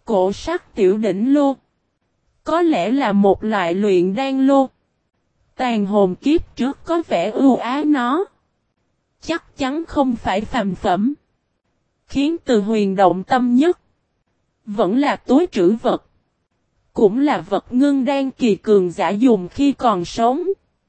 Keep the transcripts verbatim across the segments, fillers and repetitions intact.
Cổ sắc tiểu đỉnh lô. Có lẽ là một loại luyện đan lô. Tàn hồn kiếp trước có vẻ ưu ái nó. Chắc chắn không phải phàm phẩm. Khiến Từ Huyền động tâm nhất. Vẫn là túi trữ vật. Cũng là vật ngưng đan kỳ cường giả dùng khi còn sống.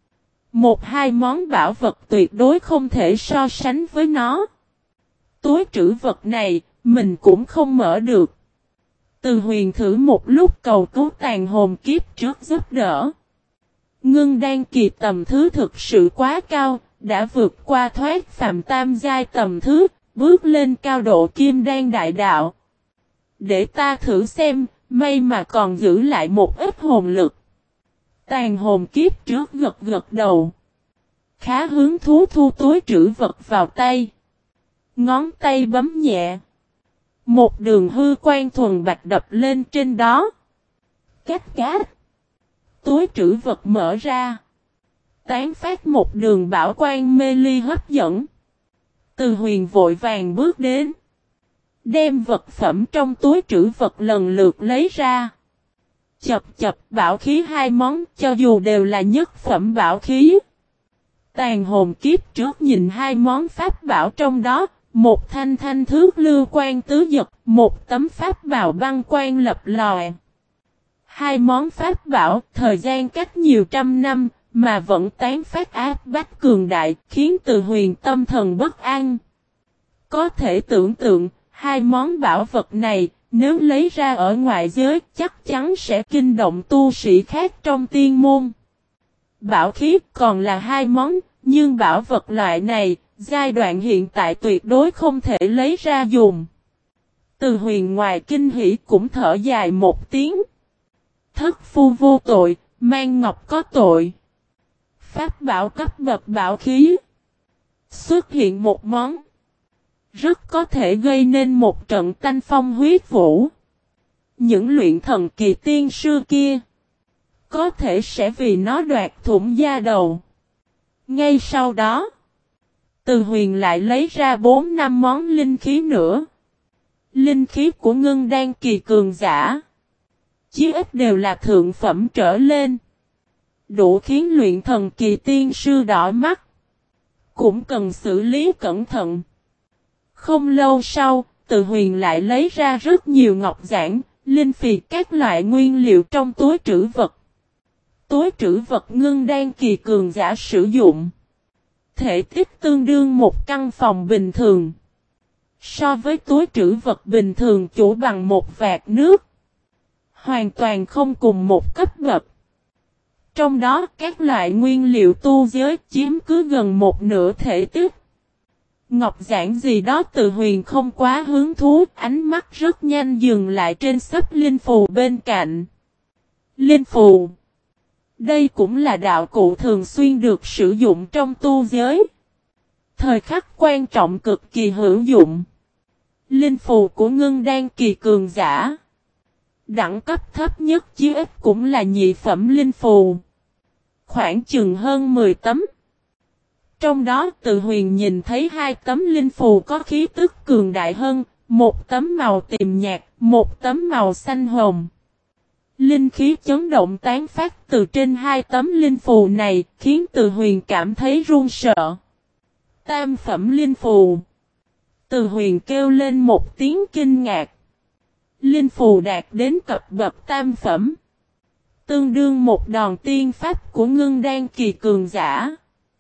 Một hai món bảo vật tuyệt đối không thể so sánh với nó. Túi trữ vật này, mình cũng không mở được. Từ Huyền thử một lúc cầu cứu tàn hồn kiếp trước giúp đỡ. Ngưng đan kỳ tầm thứ thực sự quá cao, đã vượt qua thoát phàm tam giai tầm thứ, bước lên cao độ kim đan đại đạo. Để ta thử xem, may mà còn giữ lại một ít hồn lực. Tàn hồn kiếp trước gật gật đầu. Khá hứng thú thu túi trữ vật vào tay. Ngón tay bấm nhẹ. Một đường hư quan thuần bạch đập lên trên đó. Cát cát. Túi trữ vật mở ra. Tán phát một đường bảo quan mê ly hấp dẫn. Từ Huyền vội vàng bước đến. Đem vật phẩm trong túi trữ vật lần lượt lấy ra. Chập chập bảo khí hai món cho dù đều là nhất phẩm bảo khí. Tàn hồn kiếp trước nhìn hai món pháp bảo trong đó. Một thanh thanh thước lưu quan tứ giật. Một tấm pháp bảo băng quan lập lòe. Hai món pháp bảo thời gian cách nhiều trăm năm. Mà vẫn tán phát áp bách cường đại. Khiến Từ Huyền tâm thần bất an. Có thể tưởng tượng. Hai món bảo vật này, nếu lấy ra ở ngoại giới, chắc chắn sẽ kinh động tu sĩ khác trong tiên môn. Bảo khí còn là hai món, nhưng bảo vật loại này, giai đoạn hiện tại tuyệt đối không thể lấy ra dùng. Từ Huyền ngoài kinh hỉ cũng thở dài một tiếng. Thất phu vô tội, mang ngọc có tội. Pháp bảo cấp bậc bảo khí. Xuất hiện một món. Rất có thể gây nên một trận tanh phong huyết vũ. Những luyện thần kỳ tiên sư kia. Có thể sẽ vì nó đoạt thủng da đầu. Ngay sau đó. Từ Huyền lại lấy ra bốn năm món linh khí nữa. Linh khí của ngưng đan kỳ cường giả. Chí ít đều là thượng phẩm trở lên. Đủ khiến luyện thần kỳ tiên sư đỏ mắt. Cũng cần xử lý cẩn thận. Không lâu sau, Từ Huyền lại lấy ra rất nhiều ngọc giản, linh phì các loại nguyên liệu trong túi trữ vật. Túi trữ vật ngưng đan kỳ cường giả sử dụng. Thể tích tương đương một căn phòng bình thường. So với túi trữ vật bình thường chủ bằng một vạt nước. Hoàn toàn không cùng một cấp bậc. Trong đó các loại nguyên liệu tu giới chiếm cứ gần một nửa thể tích. Ngọc giản gì đó Từ Huyền không quá hứng thú, ánh mắt rất nhanh dừng lại trên sấp linh phù bên cạnh. Linh phù. Đây cũng là đạo cụ thường xuyên được sử dụng trong tu giới. Thời khắc quan trọng cực kỳ hữu dụng. Linh phù của ngưng đan kỳ cường giả. Đẳng cấp thấp nhất chí ít cũng là nhị phẩm linh phù. Khoảng chừng hơn mười tấm. Trong đó Từ Huyền nhìn thấy hai tấm linh phù có khí tức cường đại hơn, một tấm màu tìm nhạt, một tấm màu xanh hồng. Linh khí chấn động tán phát từ trên hai tấm linh phù này, khiến Từ Huyền cảm thấy run sợ. Tam phẩm linh phù. Từ Huyền kêu lên một tiếng kinh ngạc. Linh phù đạt đến cấp bậc tam phẩm. Tương đương một đòn tiên pháp của ngưng đan kỳ cường giả.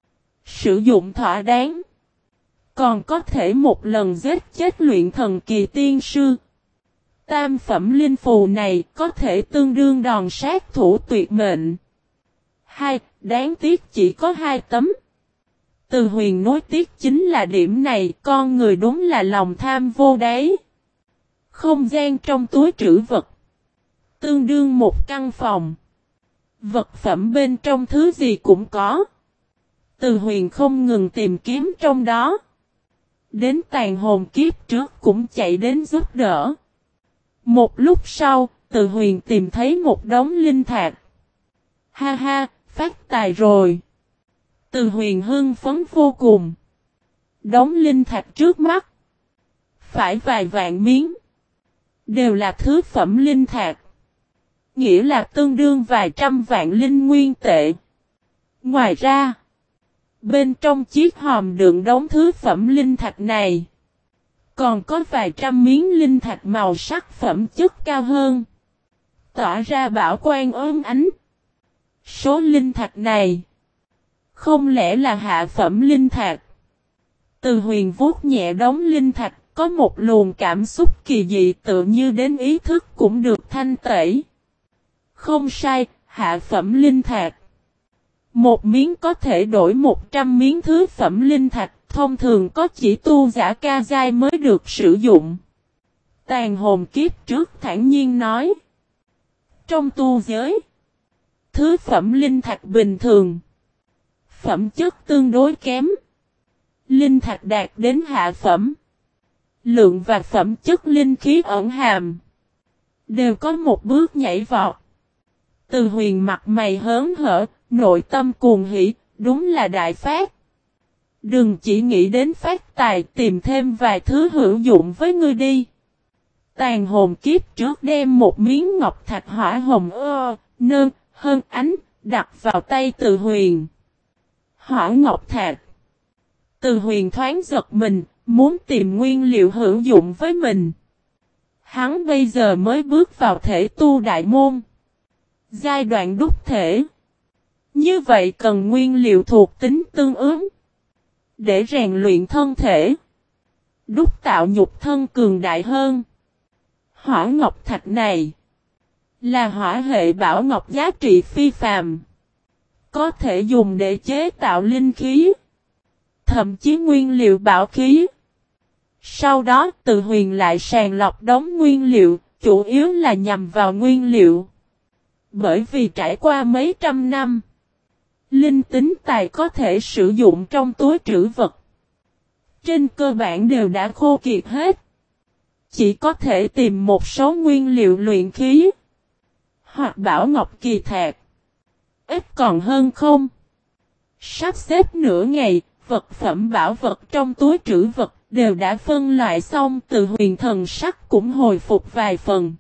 Sử dụng thỏa đáng. Còn có thể một lần giết chết luyện thần kỳ tiên sư. Tam phẩm linh phù này có thể tương đương đòn sát thủ tuyệt mệnh. Hai, đáng tiếc chỉ có hai tấm. Từ Huyền nối tiếc chính là điểm này, con người đúng là lòng tham vô đáy. Không gian trong túi trữ vật. Tương đương một căn phòng. Vật phẩm bên trong thứ gì cũng có. Từ Huyền không ngừng tìm kiếm trong đó. Đến tàn hồn kiếp trước cũng chạy đến giúp đỡ. Một lúc sau, Từ Huyền tìm thấy một đống linh thạch. Ha ha, phát tài rồi. Từ Huyền hưng phấn vô cùng. Đống linh thạch trước mắt. Phải vài vạn miếng. đều là thứ phẩm linh thạch. Nghĩa là tương đương vài trăm vạn linh nguyên tệ. Ngoài ra, bên trong chiếc hòm đựng đống thứ phẩm linh thạch này, còn có vài trăm miếng linh thạch màu sắc phẩm chất cao hơn, tỏa ra bảo quang óng ánh. Số linh thạch này, không lẽ là hạ phẩm linh thạch? Từ Huyền vuốt nhẹ đống linh thạch, có một luồng cảm xúc kỳ dị tự như đến ý thức cũng được thanh tẩy. Không sai, hạ phẩm linh thạch. Một miếng có thể đổi một trăm miếng thứ phẩm linh thạch, thông thường có chỉ tu giả ca giai mới được sử dụng. Tàn hồn kiếp trước thản nhiên nói. Trong tu giới, thứ phẩm linh thạch bình thường, phẩm chất tương đối kém. Linh thạch đạt đến hạ phẩm, lượng và phẩm chất linh khí ẩn hàm đều có một bước nhảy vọt. Từ Huyền mặt mày hớn hở, nội tâm cuồng hỉ, đúng là đại phát. Đừng chỉ nghĩ đến phát tài, tìm thêm vài thứ hữu dụng với ngươi đi. Tàn hồn kiếp trước đem một miếng ngọc thạch hỏa hồng ơ, nơn, hơn ánh, đặt vào tay Từ Huyền. Hỏa ngọc thạch. Từ Huyền thoáng giật mình, muốn tìm nguyên liệu hữu dụng với mình. Hắn bây giờ mới bước vào thể tu đại môn. Giai đoạn đúc thể. Như vậy cần nguyên liệu thuộc tính tương ứng. Để rèn luyện thân thể. Đúc tạo nhục thân cường đại hơn. Hỏa ngọc thạch này là hỏa hệ bảo ngọc giá trị phi phàm. Có thể dùng để chế tạo linh khí. Thậm chí nguyên liệu bảo khí. Sau đó Từ Huyền lại sàng lọc đống nguyên liệu, chủ yếu là nhằm vào nguyên liệu. Bởi vì trải qua mấy trăm năm, linh tính tài có thể sử dụng trong túi trữ vật, trên cơ bản đều đã khô kiệt hết. Chỉ có thể tìm một số nguyên liệu luyện khí, hoặc bảo ngọc kỳ thạch. Ít còn hơn không. Sắp xếp nửa ngày, vật phẩm bảo vật trong túi trữ vật đều đã phân loại xong. Từ Huyền thần sắc cũng hồi phục vài phần.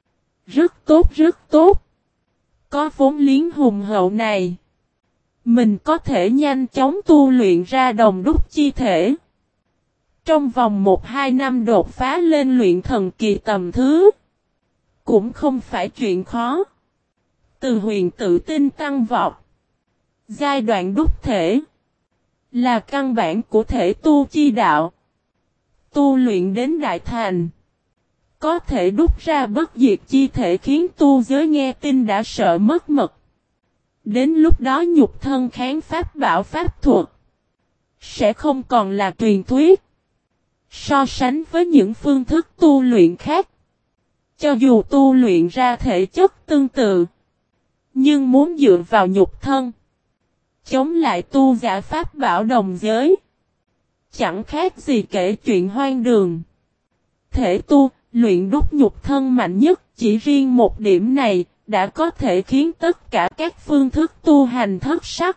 Rất tốt rất tốt. Có vốn liếng hùng hậu này, mình có thể nhanh chóng tu luyện ra đồng đúc chi thể. Trong vòng một hai năm đột phá lên luyện thần kỳ tầm thứ, cũng không phải chuyện khó. Từ Huyền tự tin tăng vọt. Giai đoạn đúc thể là căn bản của thể tu chi đạo. Tu luyện đến đại thành, có thể đúc ra bất diệt chi thể khiến tu giới nghe tin đã sợ mất mật. Đến lúc đó nhục thân kháng pháp bảo pháp thuật sẽ không còn là truyền thuyết. So sánh với những phương thức tu luyện khác, cho dù tu luyện ra thể chất tương tự, nhưng muốn dựa vào nhục thân chống lại tu giả pháp bảo đồng giới, chẳng khác gì kể chuyện hoang đường. Thể tu, luyện đúc nhục thân mạnh nhất, chỉ riêng một điểm này, đã có thể khiến tất cả các phương thức tu hành thất sắc.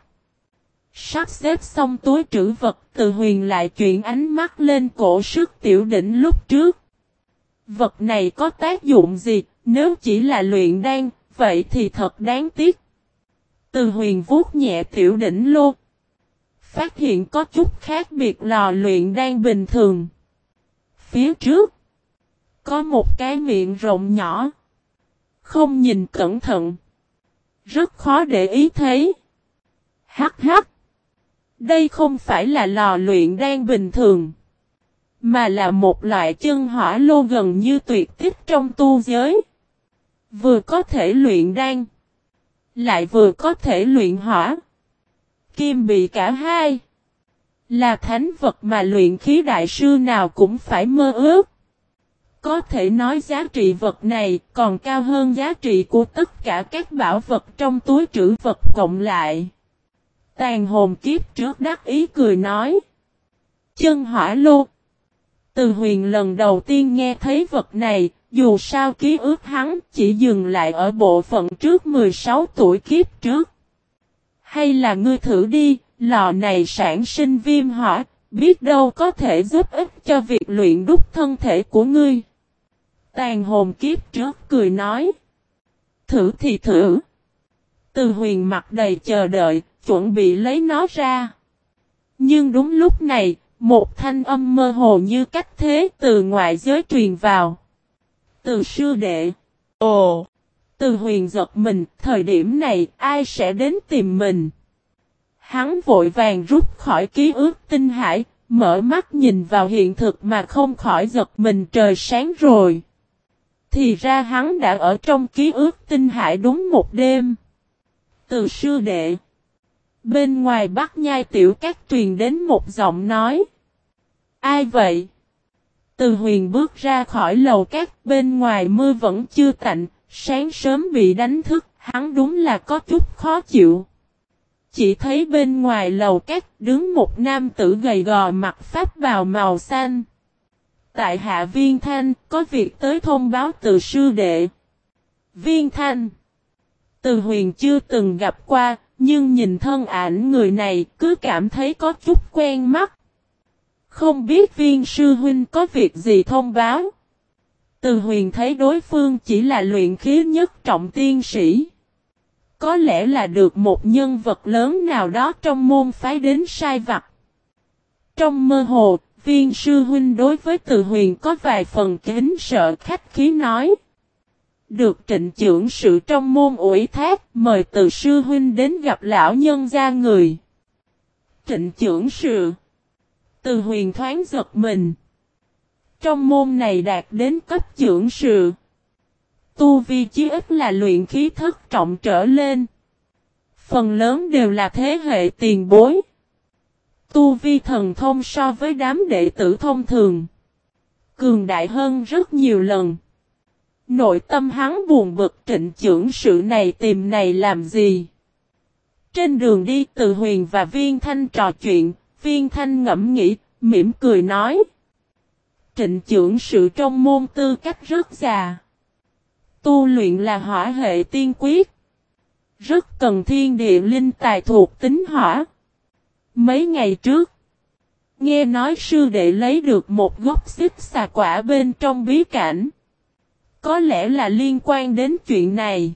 Sắp xếp xong túi trữ vật, Từ Huyền lại chuyển ánh mắt lên cổ sức tiểu đỉnh lúc trước. Vật này có tác dụng gì, nếu chỉ là luyện đan, vậy thì thật đáng tiếc. Từ Huyền vuốt nhẹ tiểu đỉnh lô. Phát hiện có chút khác biệt lò luyện đan bình thường. Phía trước, có một cái miệng rộng nhỏ. Không nhìn cẩn thận, rất khó để ý thấy. Hắc hắc. Đây không phải là lò luyện đan bình thường, mà là một loại chân hỏa lô gần như tuyệt tích trong tu giới. Vừa có thể luyện đan, lại vừa có thể luyện hỏa. Kim bị cả hai. Là thánh vật mà luyện khí đại sư nào cũng phải mơ ước. Có thể nói giá trị vật này còn cao hơn giá trị của tất cả các bảo vật trong túi trữ vật cộng lại. Tàn hồn kiếp trước đắc ý cười nói. Chân hỏa lô. Từ Huyền lần đầu tiên nghe thấy vật này, dù sao ký ức hắn chỉ dừng lại ở bộ phận trước mười sáu tuổi kiếp trước. Hay là ngươi thử đi, lò này sản sinh viêm hỏa, biết đâu có thể giúp ích cho việc luyện đúc thân thể của ngươi. Tàn hồn kiếp trước cười nói. Thử thì thử. Từ Huyền mặt đầy chờ đợi, chuẩn bị lấy nó ra. Nhưng đúng lúc này, một thanh âm mơ hồ như cách thế từ ngoại giới truyền vào. Từ sư đệ. Ồ! Từ Huyền giật mình, thời điểm này ai sẽ đến tìm mình? Hắn vội vàng rút khỏi ký ức tinh hải, mở mắt nhìn vào hiện thực mà không khỏi giật mình trời sáng rồi. Thì ra hắn đã ở trong ký ức tinh hải đúng một đêm. Từ sư đệ. Bên ngoài Bắc Nhai Tiểu Các truyền đến một giọng nói. Ai vậy? Từ Huyền bước ra khỏi lầu các, bên ngoài mưa vẫn chưa tạnh, sáng sớm bị đánh thức, hắn đúng là có chút khó chịu. Chỉ thấy bên ngoài lầu các đứng một nam tử gầy gò mặc pháp bào màu xanh. Tại hạ Viên Thanh, có việc tới thông báo từ sư đệ. Viên Thanh. Từ Huyền chưa từng gặp qua, nhưng nhìn thân ảnh người này cứ cảm thấy có chút quen mắt. Không biết Viên sư huynh có việc gì thông báo. Từ Huyền thấy đối phương chỉ là luyện khí nhất trọng tiên sĩ. Có lẽ là được một nhân vật lớn nào đó trong môn phái đến sai vặt. Trong mơ hồ, Viên sư huynh đối với Từ Huyền có vài phần kính sợ khách khí nói. Được Trịnh trưởng sự trong môn ủy thác, mời Từ sư huynh đến gặp lão nhân gia người. Trịnh trưởng sự. Từ Huyền thoáng giật mình. Trong môn này đạt đến cấp trưởng sự. Tu vi chí ít là luyện khí thất trọng trở lên. Phần lớn đều là thế hệ tiền bối. Tu vi thần thông so với đám đệ tử thông thường. Cường đại hơn rất nhiều lần. Nội tâm hắn buồn bực Trịnh trưởng sự này tìm này làm gì. Trên đường đi Từ Huyền và Viên Thanh trò chuyện. Viên Thanh ngẫm nghĩ, mỉm cười nói. Trịnh trưởng sự trong môn tư cách rất già. Tu luyện là hỏa hệ tiên quyết. Rất cần thiên địa linh tài thuộc tính hỏa. Mấy ngày trước, nghe nói sư đệ lấy được một gốc xích xà quả bên trong bí cảnh. Có lẽ là liên quan đến chuyện này.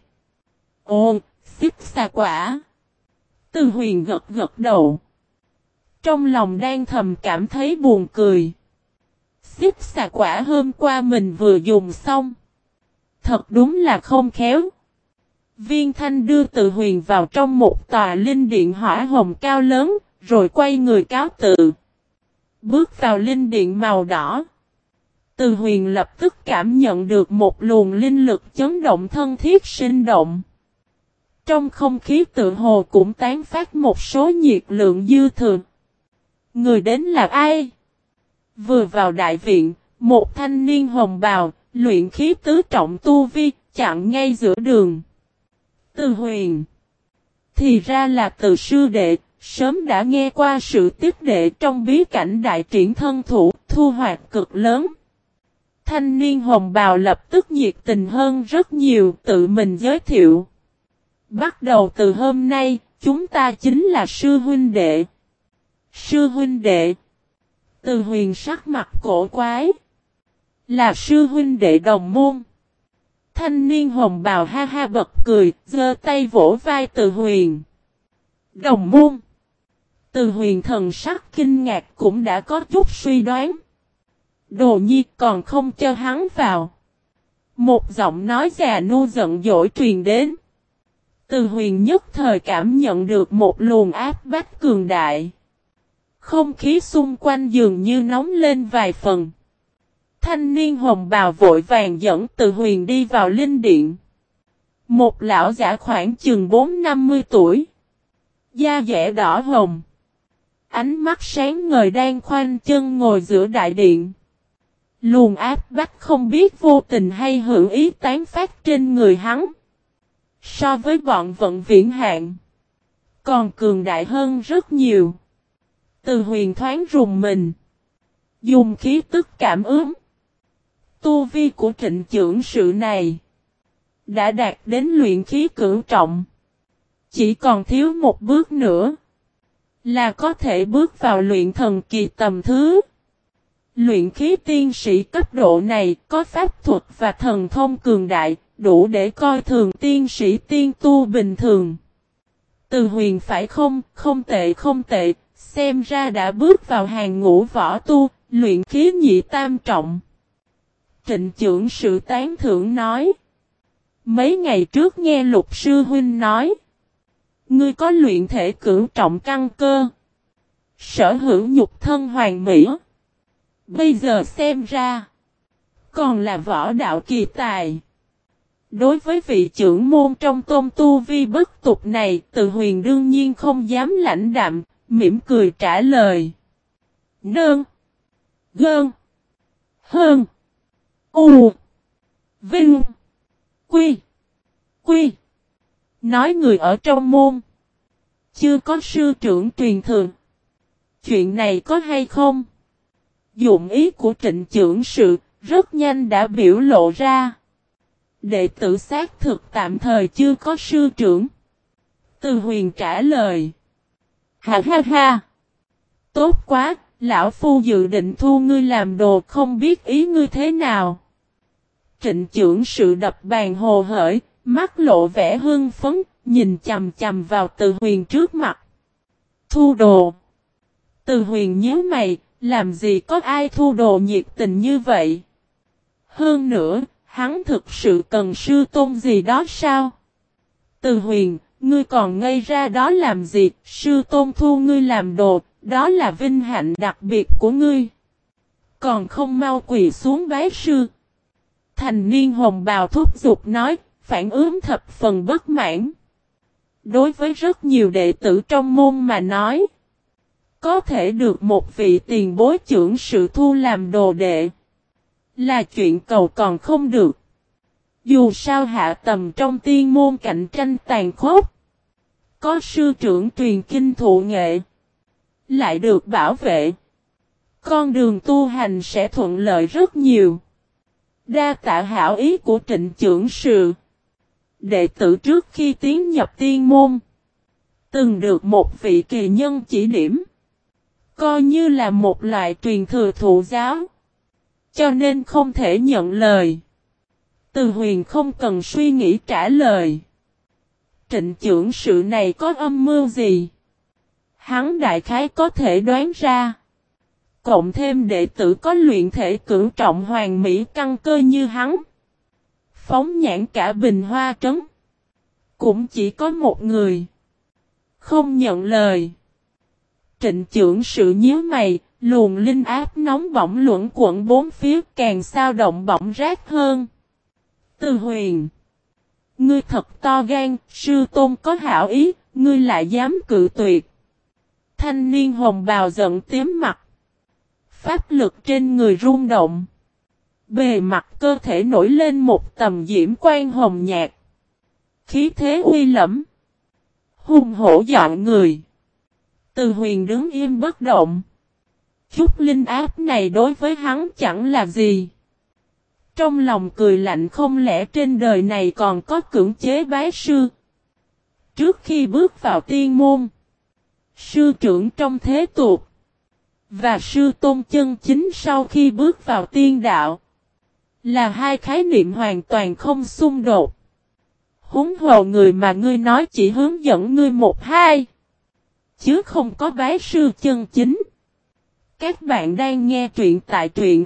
Ồ, xích xà quả. Từ Huyền gật gật đầu. Trong lòng đang thầm cảm thấy buồn cười. Xích xà quả hôm qua mình vừa dùng xong. Thật đúng là không khéo. Viên Thanh đưa Từ Huyền vào trong một tòa linh điện hỏa hồng cao lớn, rồi quay người cáo từ. Bước vào linh điện màu đỏ. Từ Huyền lập tức cảm nhận được một luồng linh lực chấn động thân thiết sinh động. Trong không khí tự hồ cũng tán phát một số nhiệt lượng dư thừa. Người đến là ai? Vừa vào đại viện, một thanh niên hồng bào, luyện khí tứ trọng tu vi, chặn ngay giữa đường. Từ Huyền. Thì ra là Từ sư đệ, sớm đã nghe qua sự tiếp đệ trong bí cảnh đại triển thân thủ, thu hoạch cực lớn. Thanh niên hồng bào lập tức nhiệt tình hơn rất nhiều, tự mình giới thiệu. Bắt đầu từ hôm nay, chúng ta chính là sư huynh đệ. Sư huynh đệ. Từ Huyền sắc mặt cổ quái. Là sư huynh đệ đồng môn. Thanh niên hồng bào ha ha bật cười, giơ tay vỗ vai Từ Huyền. Đồng môn. Từ Huyền thần sắc kinh ngạc cũng đã có chút suy đoán. Đồ nhi còn không cho hắn vào. Một giọng nói già nua giận dỗi truyền đến. Từ Huyền nhất thời cảm nhận được một luồng áp bách cường đại. Không khí xung quanh dường như nóng lên vài phần. Thanh niên hồng bào vội vàng dẫn Từ Huyền đi vào linh điện. Một lão giả khoảng chừng bốn năm mươi tuổi. Da dẻ đỏ hồng. Ánh mắt sáng ngời đang khoanh chân ngồi giữa đại điện. Luồng áp bách không biết vô tình hay hữu ý tán phát trên người hắn. So với bọn vận viễn hạn, còn cường đại hơn rất nhiều. Từ Huyền thoáng rùng mình. Dùng khí tức cảm ứng. Tu vi của Trịnh trưởng sự này đã đạt đến luyện khí cửu trọng. Chỉ còn thiếu một bước nữa là có thể bước vào luyện thần kỳ tầm thứ. Luyện khí tiên sĩ cấp độ này có pháp thuật và thần thông cường đại, đủ để coi thường tiên sĩ tiên tu bình thường. Từ Huyền phải không, không tệ không tệ, xem ra đã bước vào hàng ngũ võ tu, luyện khí nhị tam trọng. Trịnh trưởng sự tán thưởng nói. Mấy ngày trước nghe Lục sư huynh nói. Ngươi có luyện thể cửu trọng căn cơ. Sở hữu nhục thân hoàn mỹ. Bây giờ xem ra. Còn là võ đạo kỳ tài. Đối với vị trưởng môn trong tôn tu vi bất tục này, Từ Huyền đương nhiên không dám lãnh đạm, mỉm cười trả lời. Nương. Gơn. Hơn. U. Vinh. Quy. Quy. Nói người ở trong môn. Chưa có sư trưởng truyền thừa. Chuyện này có hay không? Dụng ý của trịnh trưởng sự, rất nhanh đã biểu lộ ra. Đệ tử xác thực tạm thời chưa có sư trưởng. Từ Huyền trả lời. Ha ha ha. Tốt quá, lão phu dự định thu ngươi làm đồ, không biết ý ngươi thế nào. Trịnh trưởng sự đập bàn hồ hởi, mắt lộ vẻ hưng phấn, nhìn chầm chầm vào Từ Huyền trước mặt. Thu đồ. Từ Huyền nhíu mày, làm gì có ai thu đồ nhiệt tình như vậy? Hơn nữa, hắn thực sự cần sư tôn gì đó sao? Từ Huyền, ngươi còn ngây ra đó làm gì? Sư tôn thu ngươi làm đồ, đó là vinh hạnh đặc biệt của ngươi. Còn không mau quỳ xuống bái sư. Thành niên hồng bào thúc giục nói, phản ứng thập phần bất mãn. Đối với rất nhiều đệ tử trong môn mà nói, có thể được một vị tiền bối trưởng sự thu làm đồ đệ, là chuyện cầu còn không được. Dù sao hạ tầm trong tiên môn cạnh tranh tàn khốc, có sư trưởng truyền kinh thụ nghệ, lại được bảo vệ, con đường tu hành sẽ thuận lợi rất nhiều. Đa tạ hảo ý của trịnh trưởng sự. Đệ tử trước khi tiến nhập tiên môn, từng được một vị kỳ nhân chỉ điểm, coi như là một loại truyền thừa thụ giáo, cho nên không thể nhận lời. Từ Huyền không cần suy nghĩ trả lời. Trịnh trưởng sự này có âm mưu gì? Hắn đại khái có thể đoán ra. Cộng thêm đệ tử có luyện thể cửu trọng hoàn mỹ căn cơ như hắn, phóng nhãn cả Bình Hoa trấn, cũng chỉ có một người. Không nhận lời. Trịnh trưởng sự nhíu mày, luồng linh áp nóng bỏng luẩn quẩn bốn phía càng sao động bỏng rát hơn. Từ Huyền, ngươi thật to gan, sư tôn có hảo ý, ngươi lại dám cự tuyệt. Thanh niên hồng bào giận tím mặt. Pháp lực trên người rung động. Bề mặt cơ thể nổi lên một tầm diễm quang hồng nhạt. Khí thế uy lẫm, hùng hổ dọn người. Từ Huyền đứng im bất động. Chút linh áp này đối với hắn chẳng là gì. Trong lòng cười lạnh, không lẽ trên đời này còn có cưỡng chế bái sư. Trước khi bước vào tiên môn, sư trưởng trong thế tục, và sư tôn chân chính sau khi bước vào tiên đạo, là hai khái niệm hoàn toàn không xung đột. Huống hồ người mà ngươi nói chỉ hướng dẫn ngươi một hai, chứ không có bái sư chân chính. Các bạn đang nghe truyện tại truyện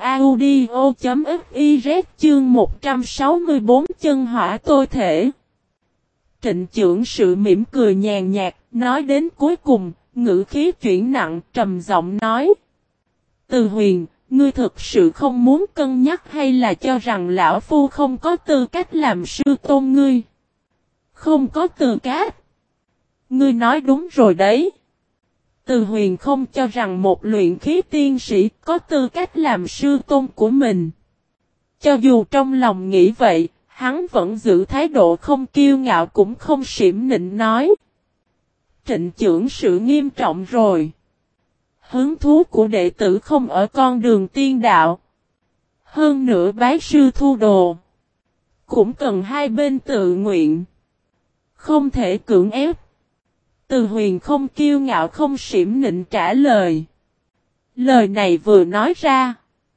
audio.fiz chương một trăm sáu mươi bốn chân hỏa tôi thể. Trịnh trưởng sự mỉm cười nhàn nhạt, nói đến cuối cùng, ngữ khí chuyển nặng, trầm giọng nói. Từ Huyền, ngươi thực sự không muốn cân nhắc hay là cho rằng lão phu không có tư cách làm sư tôn ngươi? Không có tư cách. Ngươi nói đúng rồi đấy. Từ Huyền không cho rằng một luyện khí tiên sĩ có tư cách làm sư tôn của mình. Cho dù trong lòng nghĩ vậy, hắn vẫn giữ thái độ không kiêu ngạo cũng không xiểm nịnh nói. Trịnh trưởng sự nghiêm trọng rồi. Hứng thú của đệ tử không ở con đường tiên đạo. Hơn nữa bái sư thu đồ, cũng cần hai bên tự nguyện, không thể cưỡng ép. Từ Huyền không kiêu ngạo không xiểm nịnh trả lời. Lời này vừa nói ra,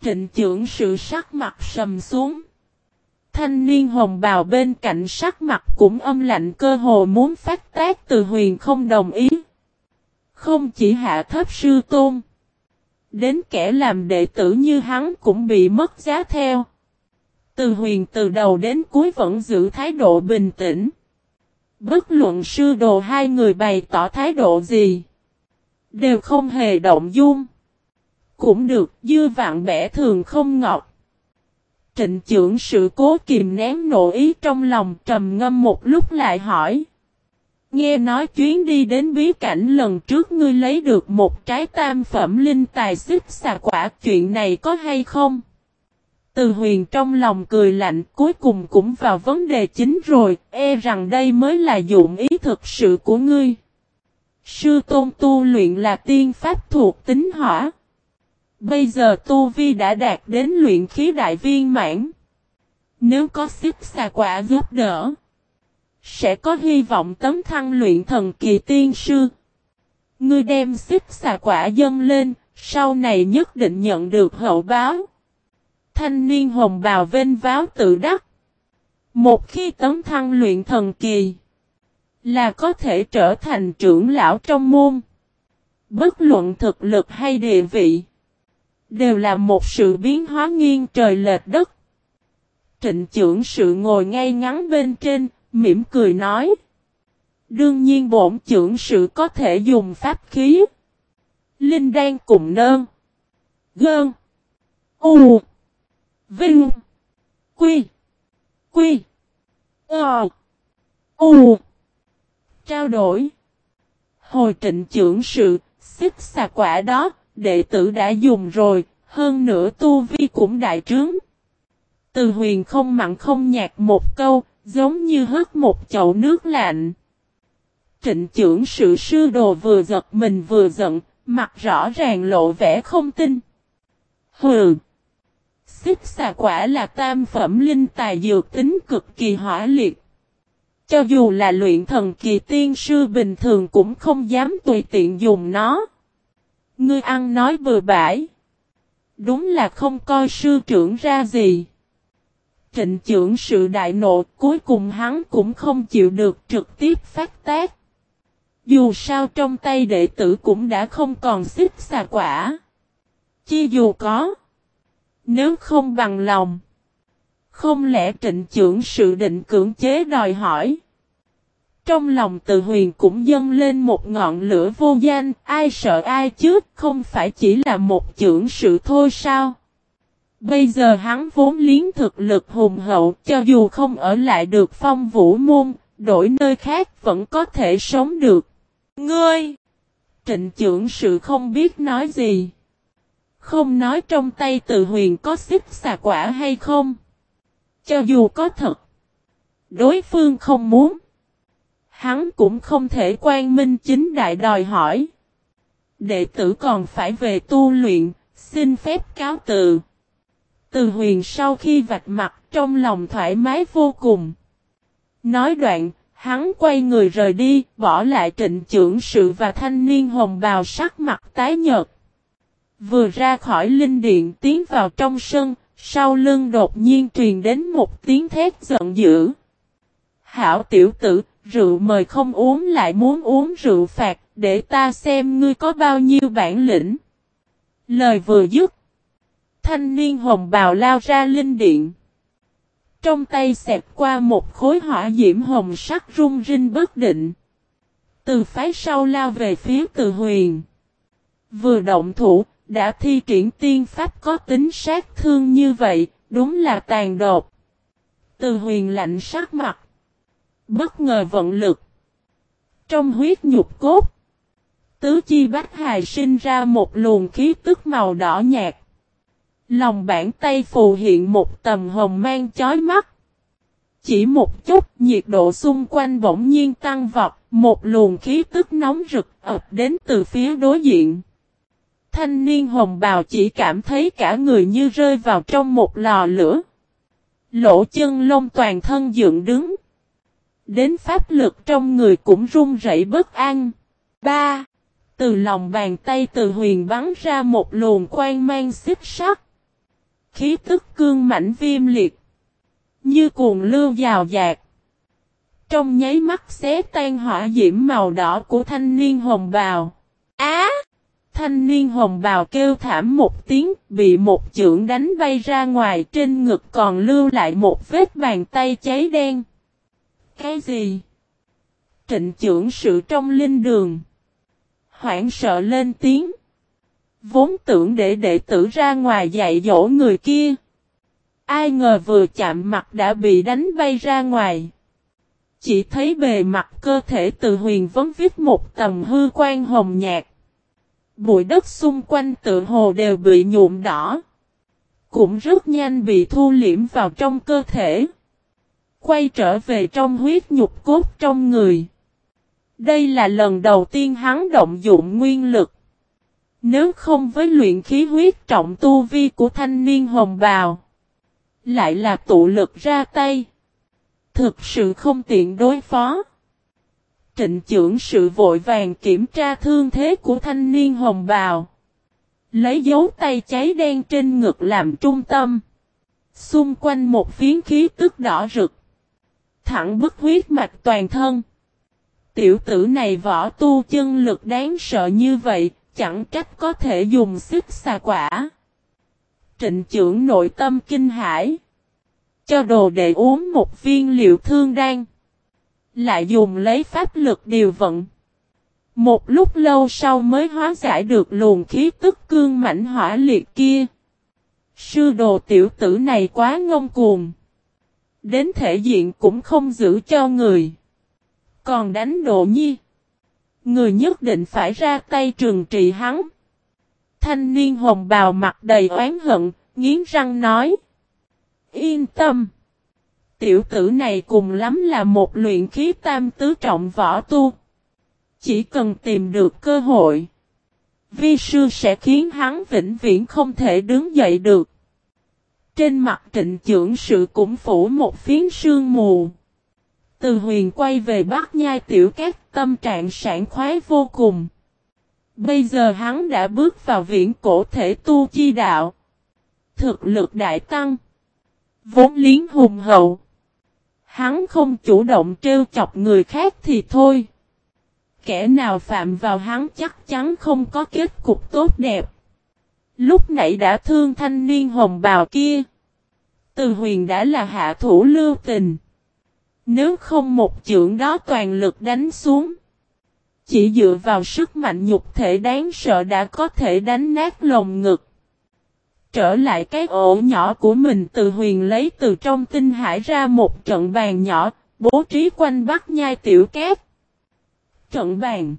Trịnh chưởng sự sắc mặt sầm xuống. Thanh niên hồng bào bên cạnh sắc mặt cũng âm lạnh, cơ hồ muốn phát tác. Từ Huyền không đồng ý. Không chỉ hạ thấp sư tôn, đến kẻ làm đệ tử như hắn cũng bị mất giá theo. Từ Huyền từ đầu đến cuối vẫn giữ thái độ bình tĩnh. Bất luận sư đồ hai người bày tỏ thái độ gì, đều không hề động dung. Cũng được, dưa vạn bẻ thường không ngọt. Trịnh chưởng sự cố kìm nén nộ ý trong lòng, trầm ngâm một lúc lại hỏi. Nghe nói chuyến đi đến bí cảnh lần trước ngươi lấy được một trái tam phẩm linh tài xích xà quả, chuyện này có hay không? Từ Huyền trong lòng cười lạnh, cuối cùng cũng vào vấn đề chính rồi, e rằng đây mới là dụng ý thực sự của ngươi. Sư tôn tu luyện là tiên pháp thuộc tính hỏa. Bây giờ tu vi đã đạt đến luyện khí đại viên mãn. Nếu có xích xà quả giúp đỡ, sẽ có hy vọng tấn thăng luyện thần kỳ tiên sư. Ngươi đem xích xà quả dâng lên, sau này nhất định nhận được hậu báo. Thanh niên hồng bào vênh váo tự đắc. Một khi tấn thăng luyện thần kỳ, là có thể trở thành trưởng lão trong môn. Bất luận thực lực hay địa vị, đều là một sự biến hóa nghiêng trời lệch đất. Trịnh chưởng sự ngồi ngay ngắn bên trên, mỉm cười nói. Đương nhiên bổn chưởng sự có thể dùng pháp khí. Linh đan cùng nơn. Gơn. U. Vinh. Quy. Quy. Ờ. U. Trao đổi. Hồi trịnh chưởng sự, xích xà quả đó, đệ tử đã dùng rồi, hơn nữa tu vi cũng đại trướng. Từ Huyền không mặn không nhạt một câu, giống như hớt một chậu nước lạnh. Trịnh chưởng sự sư đồ vừa giật mình vừa giận, mặt rõ ràng lộ vẻ không tin. Hừ! Xích xà quả là tam phẩm linh tài dược tính cực kỳ hỏa liệt. Cho dù là luyện thần kỳ tiên sư bình thường cũng không dám tùy tiện dùng nó. Ngươi ăn nói bừa bãi. Đúng là không coi sư trưởng ra gì. Trịnh chưởng sự đại nộ, cuối cùng hắn cũng không chịu được trực tiếp phát tác. Dù sao trong tay đệ tử cũng đã không còn xích xà quả. Chi dù có, nếu không bằng lòng, không lẽ trịnh chưởng sự định cưỡng chế đòi hỏi. Trong lòng Từ Huyền cũng dâng lên một ngọn lửa vô danh, ai sợ ai chứ, không phải chỉ là một chưởng sự thôi sao. Bây giờ hắn vốn liếng thực lực hùng hậu, cho dù không ở lại được Phong Vũ môn, đổi nơi khác vẫn có thể sống được. Ngươi! Trịnh chưởng sự không biết nói gì. Không nói trong tay Từ Huyền có xích xà quả hay không. Cho dù có thật, đối phương không muốn, hắn cũng không thể quang minh chính đại đòi hỏi. Đệ tử còn phải về tu luyện, xin phép cáo từ. Từ Huyền sau khi vạch mặt trong lòng thoải mái vô cùng. Nói đoạn, hắn quay người rời đi, bỏ lại trịnh chưởng sự và thanh niên hồng bào sắc mặt tái nhợt. Vừa ra khỏi linh điện tiến vào trong sân, sau lưng đột nhiên truyền đến một tiếng thét giận dữ. Hảo tiểu tử, rượu mời không uống lại muốn uống rượu phạt, để ta xem ngươi có bao nhiêu bản lĩnh. Lời vừa dứt, thanh niên hồng bào lao ra linh điện. Trong tay xẹt qua một khối hỏa diễm hồng sắc rung rinh bất định. Từ phái sau lao về phía Từ Huyền. Vừa động thủ, đã thi triển tiên pháp có tính sát thương như vậy, đúng là tàn độc. Từ Huyền lạnh sắc mặt. Bất ngờ vận lực. Trong huyết nhục cốt, tứ chi bách hài sinh ra một luồng khí tức màu đỏ nhạt. Lòng bàn tay phù hiện một tầm hồng mang chói mắt. Chỉ một chút, nhiệt độ xung quanh bỗng nhiên tăng vọt, một luồng khí tức nóng rực ập đến từ phía đối diện. Thanh niên hồng bào chỉ cảm thấy cả người như rơi vào trong một lò lửa. Lỗ chân lông toàn thân dựng đứng. Đến pháp lực trong người cũng run rẩy bất an. Ba. Từ lòng bàn tay Từ Huyền bắn ra một luồng quang mang xích sắc. Khí tức cương mãnh viêm liệt. Như cuồng lưu dào dạt. Trong nháy mắt xé tan hỏa diễm màu đỏ của thanh niên hồng bào. Á! Thanh niên hồng bào kêu thảm một tiếng, bị một chưởng đánh bay ra ngoài, trên ngực còn lưu lại một vết bàn tay cháy đen. Cái gì? Trịnh chưởng sự trong linh đường. Hoảng sợ lên tiếng. Vốn tưởng để đệ tử ra ngoài dạy dỗ người kia. Ai ngờ vừa chạm mặt đã bị đánh bay ra ngoài. Chỉ thấy bề mặt cơ thể Từ Huyền vấn vít một tầng hư quan hồng nhạt. Bụi đất xung quanh tự hồ đều bị nhuộm đỏ. Cũng rất nhanh bị thu liễm vào trong cơ thể. Quay trở về trong huyết nhục cốt trong người. Đây là lần đầu tiên hắn động dụng nguyên lực. Nếu không với luyện khí huyết trọng tu vi của thanh niên hồng bào. Lại là tụ lực ra tay. Thực sự không tiện đối phó. Trịnh chưởng sự vội vàng kiểm tra thương thế của thanh niên hồng bào. Lấy dấu tay cháy đen trên ngực làm trung tâm. Xung quanh một phiến khí tức đỏ rực. Thẳng bức huyết mạch toàn thân. Tiểu tử này võ tu chân lực đáng sợ như vậy, chẳng trách có thể dùng xích xà quả. Trịnh chưởng nội tâm kinh hãi. Cho đồ đệ uống một viên liệu thương đan. Lại dùng lấy pháp lực điều vận. Một lúc lâu sau mới hóa giải được luồng khí tức cương mãnh hỏa liệt kia. Sư đồ tiểu tử này quá ngông cuồng. Đến thể diện cũng không giữ cho người. Còn đánh Độ Nhi. Người nhất định phải ra tay trừng trị hắn. Thanh niên hồng bào mặt đầy oán hận, nghiến răng nói. Yên tâm. Tiểu tử này cùng lắm là một luyện khí tam tứ trọng võ tu. Chỉ cần tìm được cơ hội. Vi sư sẽ khiến hắn vĩnh viễn không thể đứng dậy được. Trên mặt Trịnh chưởng sự cũng phủ một phiến sương mù. Từ Huyền quay về Bắc Nhai Tiểu Cát, tâm trạng sảng khoái vô cùng. Bây giờ hắn đã bước vào viễn cổ thể tu chi đạo. Thực lực đại tăng. Vốn liếng hùng hậu. Hắn không chủ động trêu chọc người khác thì thôi. Kẻ nào phạm vào hắn chắc chắn không có kết cục tốt đẹp. Lúc nãy đã thương thanh niên hồng bào kia. Từ Huyền đã là hạ thủ lưu tình. Nếu không một chưởng đó toàn lực đánh xuống. Chỉ dựa vào sức mạnh nhục thể đáng sợ đã có thể đánh nát lồng ngực. Trở lại cái ổ nhỏ của mình, Từ Huyền lấy từ trong tinh hải ra một trận bàn nhỏ, bố trí quanh Bắc Nhai Tiểu Cát. Trận bàn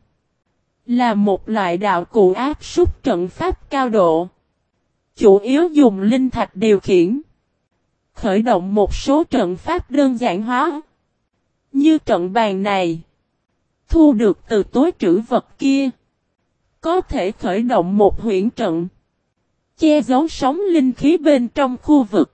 là một loại đạo cụ áp súc trận pháp cao độ. Chủ yếu dùng linh thạch điều khiển. Khởi động một số trận pháp đơn giản hóa. Như trận bàn này. Thu được từ túi trữ vật kia. Có thể khởi động một huyễn trận. Che giấu sóng linh khí bên trong khu vực.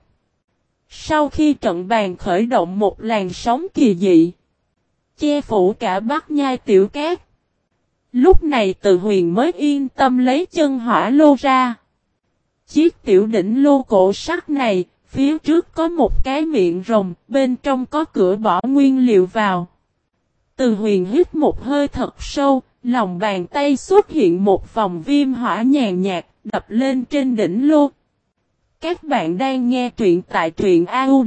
Sau khi trận bàn khởi động một làn sóng kỳ dị. Che phủ cả Bắc Nhai Tiểu Cát. Lúc này Từ Huyền mới yên tâm lấy chân hỏa lô ra. Chiếc tiểu đỉnh lô cổ sắt này, phía trước có một cái miệng rồng, bên trong có cửa bỏ nguyên liệu vào. Từ Huyền hít một hơi thật sâu, lòng bàn tay xuất hiện một vòng viêm hỏa nhàn nhạt, đập lên trên đỉnh lô. Các bạn đang nghe truyện tại truyện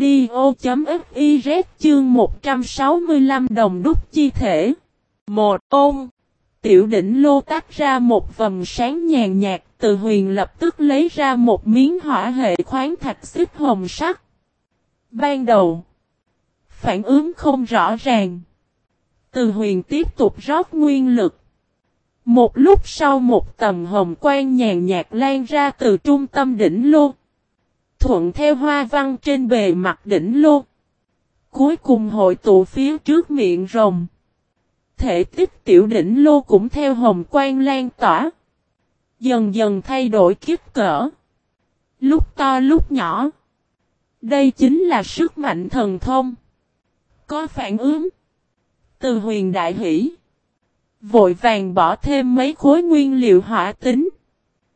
audio.fiz chương một trăm sáu mươi lăm đồng đúc chi thể. Một ôm. Tiểu đỉnh lô tách ra một vầng sáng nhàn nhạt, Từ Huyền lập tức lấy ra một miếng hỏa hệ khoáng thạch xích hồng sắc. Ban đầu, phản ứng không rõ ràng. Từ Huyền tiếp tục rót nguyên lực. Một lúc sau một tầng hồng quang nhàn nhạt lan ra từ trung tâm đỉnh lô. Thuận theo hoa văn trên bề mặt đỉnh lô. Cuối cùng hội tụ phía trước miệng rồng. Thể tích tiểu đỉnh lô cũng theo hồng quang lan tỏa. Dần dần thay đổi kích cỡ. Lúc to lúc nhỏ. Đây chính là sức mạnh thần thông. Có phản ứng. Từ Huyền đại hỉ. Vội vàng bỏ thêm mấy khối nguyên liệu hỏa tính.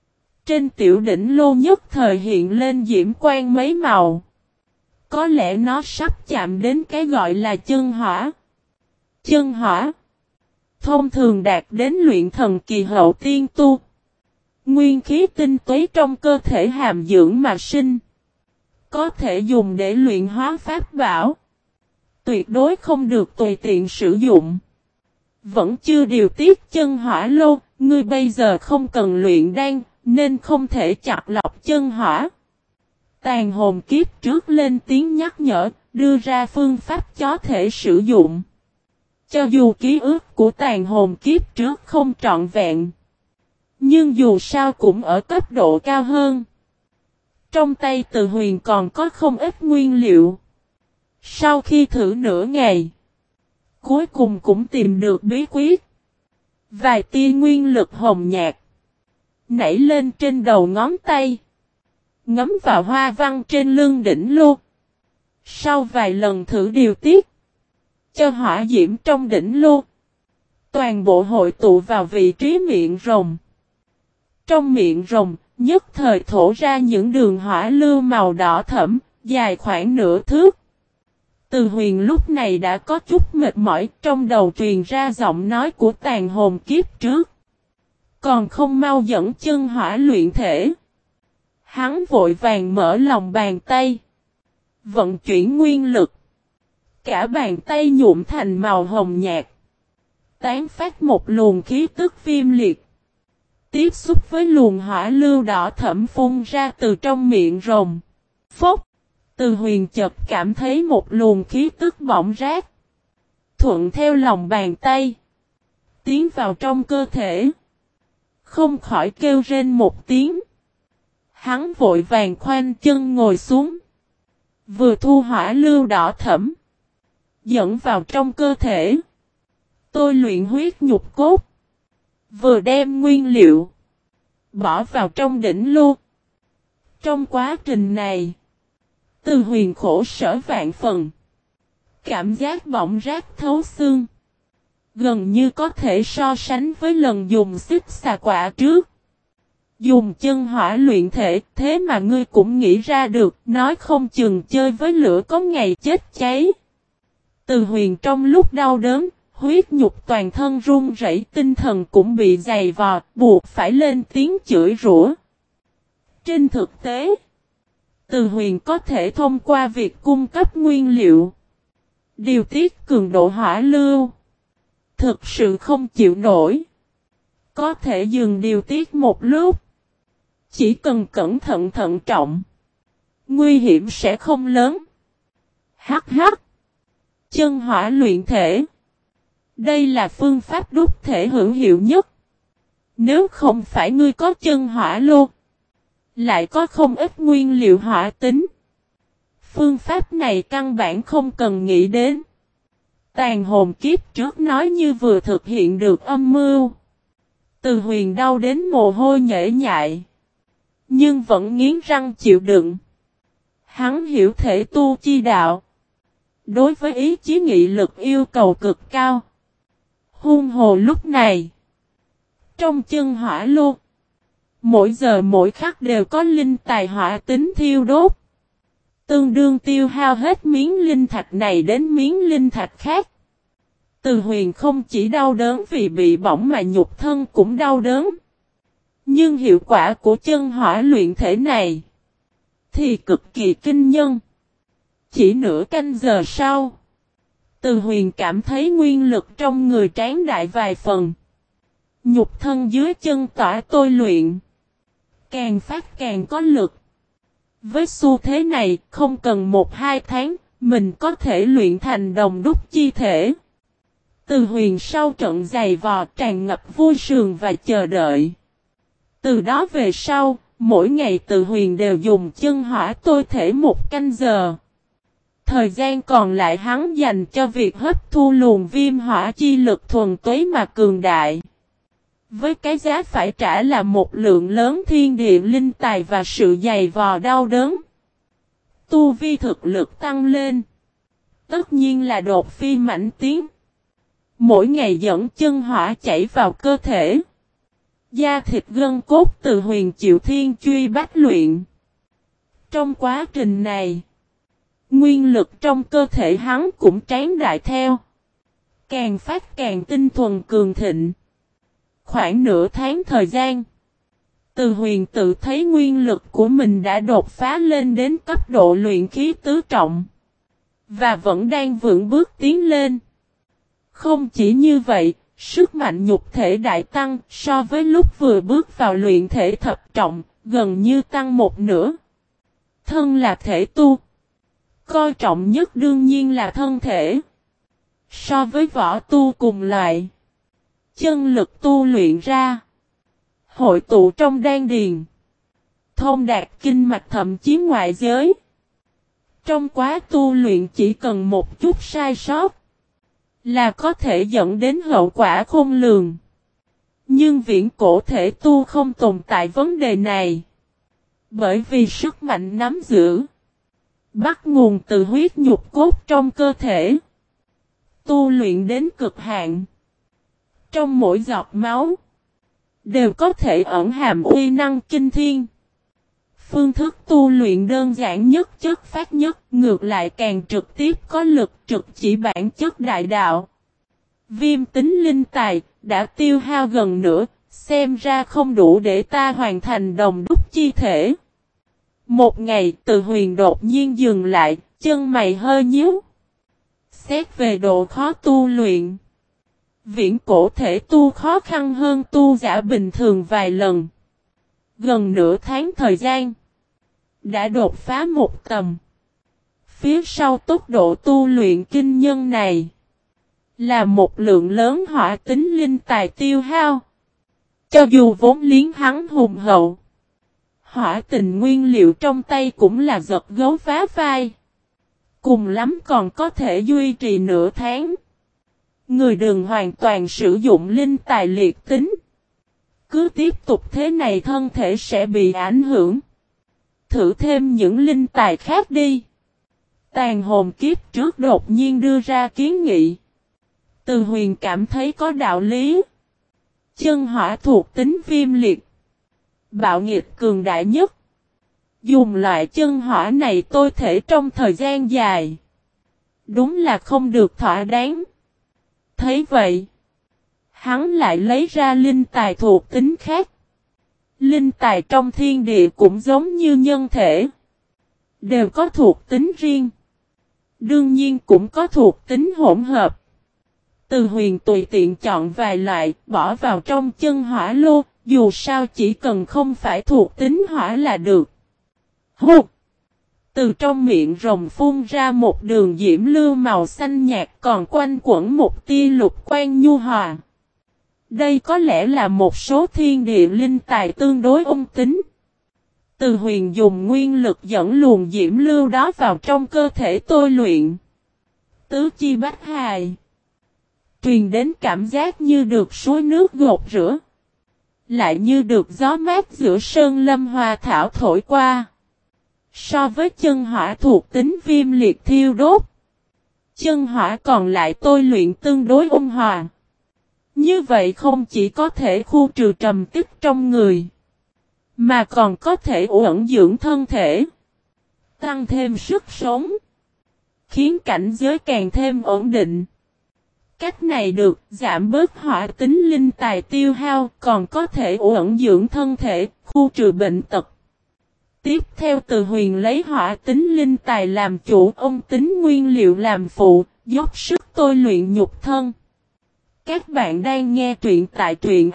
Trên tiểu đỉnh lô nhất thời hiện lên diễm quang mấy màu. Có lẽ nó sắp chạm đến cái gọi là chân hỏa. Chân hỏa thông thường đạt đến luyện thần kỳ hậu tiên tu. Nguyên khí tinh túy trong cơ thể hàm dưỡng mà sinh. Có thể dùng để luyện hóa pháp bảo. Tuyệt đối không được tùy tiện sử dụng. Vẫn chưa điều tiết chân hỏa lô, ngươi bây giờ không cần luyện đan, nên không thể chặt lọc chân hỏa. Tàn hồn kiếp trước lên tiếng nhắc nhở, đưa ra phương pháp có thể sử dụng. Cho dù ký ức của tàn hồn kiếp trước không trọn vẹn, nhưng dù sao cũng ở cấp độ cao hơn. Trong tay Từ Huyền còn có không ít nguyên liệu. Sau khi thử nửa ngày, cuối cùng cũng tìm được bí quyết. Vài tia nguyên lực hồng nhạt nảy lên trên đầu ngón tay, ngấm vào hoa văn trên lưng đỉnh lô. Sau vài lần thử điều tiết, cho hỏa diễm trong đỉnh lô toàn bộ hội tụ vào vị trí miệng rồng. Trong miệng rồng, nhất thời thổ ra những đường hỏa lưu màu đỏ thẫm, dài khoảng nửa thước. Từ Huyền lúc này đã có chút mệt mỏi, trong đầu truyền ra giọng nói của tàn hồn kiếp trước. Còn không mau dẫn chân hỏa luyện thể. Hắn vội vàng mở lòng bàn tay, vận chuyển nguyên lực. Cả bàn tay nhuộm thành màu hồng nhạt, tán phát một luồng khí tức viêm liệt. Tiếp xúc với luồng hỏa lưu đỏ thẫm phun ra từ trong miệng rồng. Phốc! Từ Huyền chợt cảm thấy một luồng khí tức bỏng rát, thuận theo lòng bàn tay, tiến vào trong cơ thể. Không khỏi kêu rên một tiếng. Hắn vội vàng khoanh chân ngồi xuống, vừa thu hỏa lưu đỏ thẫm, dẫn vào trong cơ thể. Tôi luyện huyết nhục cốt, vừa đem nguyên liệu bỏ vào trong đỉnh lô. Trong quá trình này, Từ Huyền khổ sở vạn phần. Cảm giác bỏng rát thấu xương, gần như có thể so sánh với lần dùng xích xà quả trước. Dùng chân hỏa luyện thể, thế mà ngươi cũng nghĩ ra được, nói không chừng chơi với lửa có ngày chết cháy. Từ Huyền trong lúc đau đớn, huyết nhục toàn thân run rẩy, tinh thần cũng bị dày vò, buộc phải lên tiếng chửi rủa. Trên thực tế, Từ Huyền có thể thông qua việc cung cấp nguyên liệu, điều tiết cường độ hỏa lưu. Thực sự không chịu nổi, có thể dừng điều tiết một lúc. Chỉ cần cẩn thận thận trọng, nguy hiểm sẽ không lớn. Hắc hắc! Chân hỏa luyện thể, đây là phương pháp đúc thể hữu hiệu nhất. Nếu không phải ngươi có chân hỏa lô, lại có không ít nguyên liệu hỏa tính, phương pháp này căn bản không cần nghĩ đến. Tàn hồn kiếp trước nói như vừa thực hiện được âm mưu. Từ Huyền đau đến mồ hôi nhễ nhại, nhưng vẫn nghiến răng chịu đựng. Hắn hiểu thể tu chi đạo, đối với ý chí nghị lực yêu cầu cực cao. Hung hồ lúc này, trong chân hỏa lô, mỗi giờ mỗi khắc đều có linh tài hỏa tính thiêu đốt, tương đương tiêu hao hết miếng linh thạch này đến miếng linh thạch khác. Từ Huyền không chỉ đau đớn vì bị bỏng mà nhục thân cũng đau đớn. Nhưng hiệu quả của chân hỏa luyện thể này thì cực kỳ kinh nhân. Chỉ nửa canh giờ sau, Từ Huyền cảm thấy nguyên lực trong người tráng đại vài phần. Nhục thân dưới chân tỏa tôi luyện, càng phát càng có lực. Với xu thế này, không cần một hai tháng, mình có thể luyện thành đồng đúc chi thể. Từ Huyền sau trận dày vò tràn ngập vui sướng và chờ đợi. Từ đó về sau, mỗi ngày Từ Huyền đều dùng chân hỏa tôi thể một canh giờ. Thời gian còn lại hắn dành cho việc hấp thu luồng viêm hỏa chi lực thuần túy mà cường đại. Với cái giá phải trả là một lượng lớn thiên địa linh tài và sự dày vò đau đớn. Tu vi thực lực tăng lên, tất nhiên là đột phi mãnh tiến. Mỗi ngày dẫn chân hỏa chảy vào cơ thể, Da thịt gân cốt từ huyền chịu thiên truy bách luyện. Trong quá trình này, nguyên lực trong cơ thể hắn cũng tráng đại theo. Càng phát càng tinh thuần cường thịnh. Khoảng nửa tháng thời gian, Từ Huyền tự thấy nguyên lực của mình đã đột phá lên đến cấp độ luyện khí tứ trọng. Và vẫn đang vững bước tiến lên. Không chỉ như vậy, sức mạnh nhục thể đại tăng so với lúc vừa bước vào luyện thể thập trọng, gần như tăng một nửa. Thân là thể tu. Coi trọng nhất đương nhiên là thân thể. So với võ tu cùng loại, chân lực tu luyện ra, hội tụ trong đan điền, thông đạt kinh mạch thậm chí ngoại giới. Trong quá tu luyện chỉ cần một chút sai sót là có thể dẫn đến hậu quả khôn lường. Nhưng viễn cổ thể tu không tồn tại vấn đề này. Bởi vì sức mạnh nắm giữ bắt nguồn từ huyết nhục cốt trong cơ thể. Tu luyện đến cực hạn. Trong mỗi giọt máu đều có thể ẩn hàm uy năng kinh thiên. Phương thức tu luyện đơn giản nhất, chất phát nhất, ngược lại càng trực tiếp có lực trực chỉ bản chất đại đạo. Viêm tính linh tài đã tiêu hao gần nửa, xem ra không đủ để ta hoàn thành đồng đúc chi thể. Một ngày Từ Huyền đột nhiên dừng lại, chân mày hơi nhíu. Xét về độ khó tu luyện, viễn cổ thể tu khó khăn hơn tu giả bình thường vài lần. Gần nửa tháng thời gian, đã đột phá một tầm. Phía sau tốc độ tu luyện kinh nhân này, là một lượng lớn hỏa tính linh tài tiêu hao. Cho dù vốn liếng hắn hùng hậu, hỏa tình nguyên liệu trong tay cũng là giật gấu vá vai. Cùng lắm còn có thể duy trì nửa tháng. Người đừng hoàn toàn sử dụng linh tài liệt tính. Cứ tiếp tục thế này thân thể sẽ bị ảnh hưởng. Thử thêm những linh tài khác đi. Tàn hồn kiếp trước đột nhiên đưa ra kiến nghị. Từ Huyền cảm thấy có đạo lý. Chân hỏa thuộc tính viêm liệt. Bạo nghiệt cường đại nhất. Dùng loại chân hỏa này tôi thể trong thời gian dài. Đúng là không được thỏa đáng. Thấy vậy, hắn lại lấy ra linh tài thuộc tính khác. Linh tài trong thiên địa cũng giống như nhân thể. Đều có thuộc tính riêng. Đương nhiên cũng có thuộc tính hỗn hợp. Từ Huyền tùy tiện chọn vài loại, bỏ vào trong chân hỏa lô, dù sao chỉ cần không phải thuộc tính hỏa là được. Hụt! Từ trong miệng rồng phun ra một đường diễm lưu màu xanh nhạt, còn quanh quẩn một tia lục quang nhu hòa. Đây có lẽ là một số thiên địa linh tài tương đối ôn tính. Từ Huyền dùng nguyên lực dẫn luồng diễm lưu đó vào trong cơ thể tôi luyện. Tứ chi bách hài. Truyền đến cảm giác như được suối nước gột rửa. Lại như được gió mát giữa sơn lâm hoa thảo thổi qua. So với chân hỏa thuộc tính viêm liệt thiêu đốt, chân hỏa còn lại tôi luyện tương đối ôn hòa. Như vậy không chỉ có thể khu trừ trầm tích trong người, mà còn có thể ổn dưỡng thân thể, tăng thêm sức sống, khiến cảnh giới càng thêm ổn định. Cách này được giảm bớt hỏa tính linh tài tiêu hao, còn có thể ổn dưỡng thân thể, khu trừ bệnh tật. Tiếp theo Từ Huyền lấy hỏa tính linh tài làm chủ, ôn tính nguyên liệu làm phụ, dốc sức tôi luyện nhục thân. Các bạn đang nghe truyện tại truyện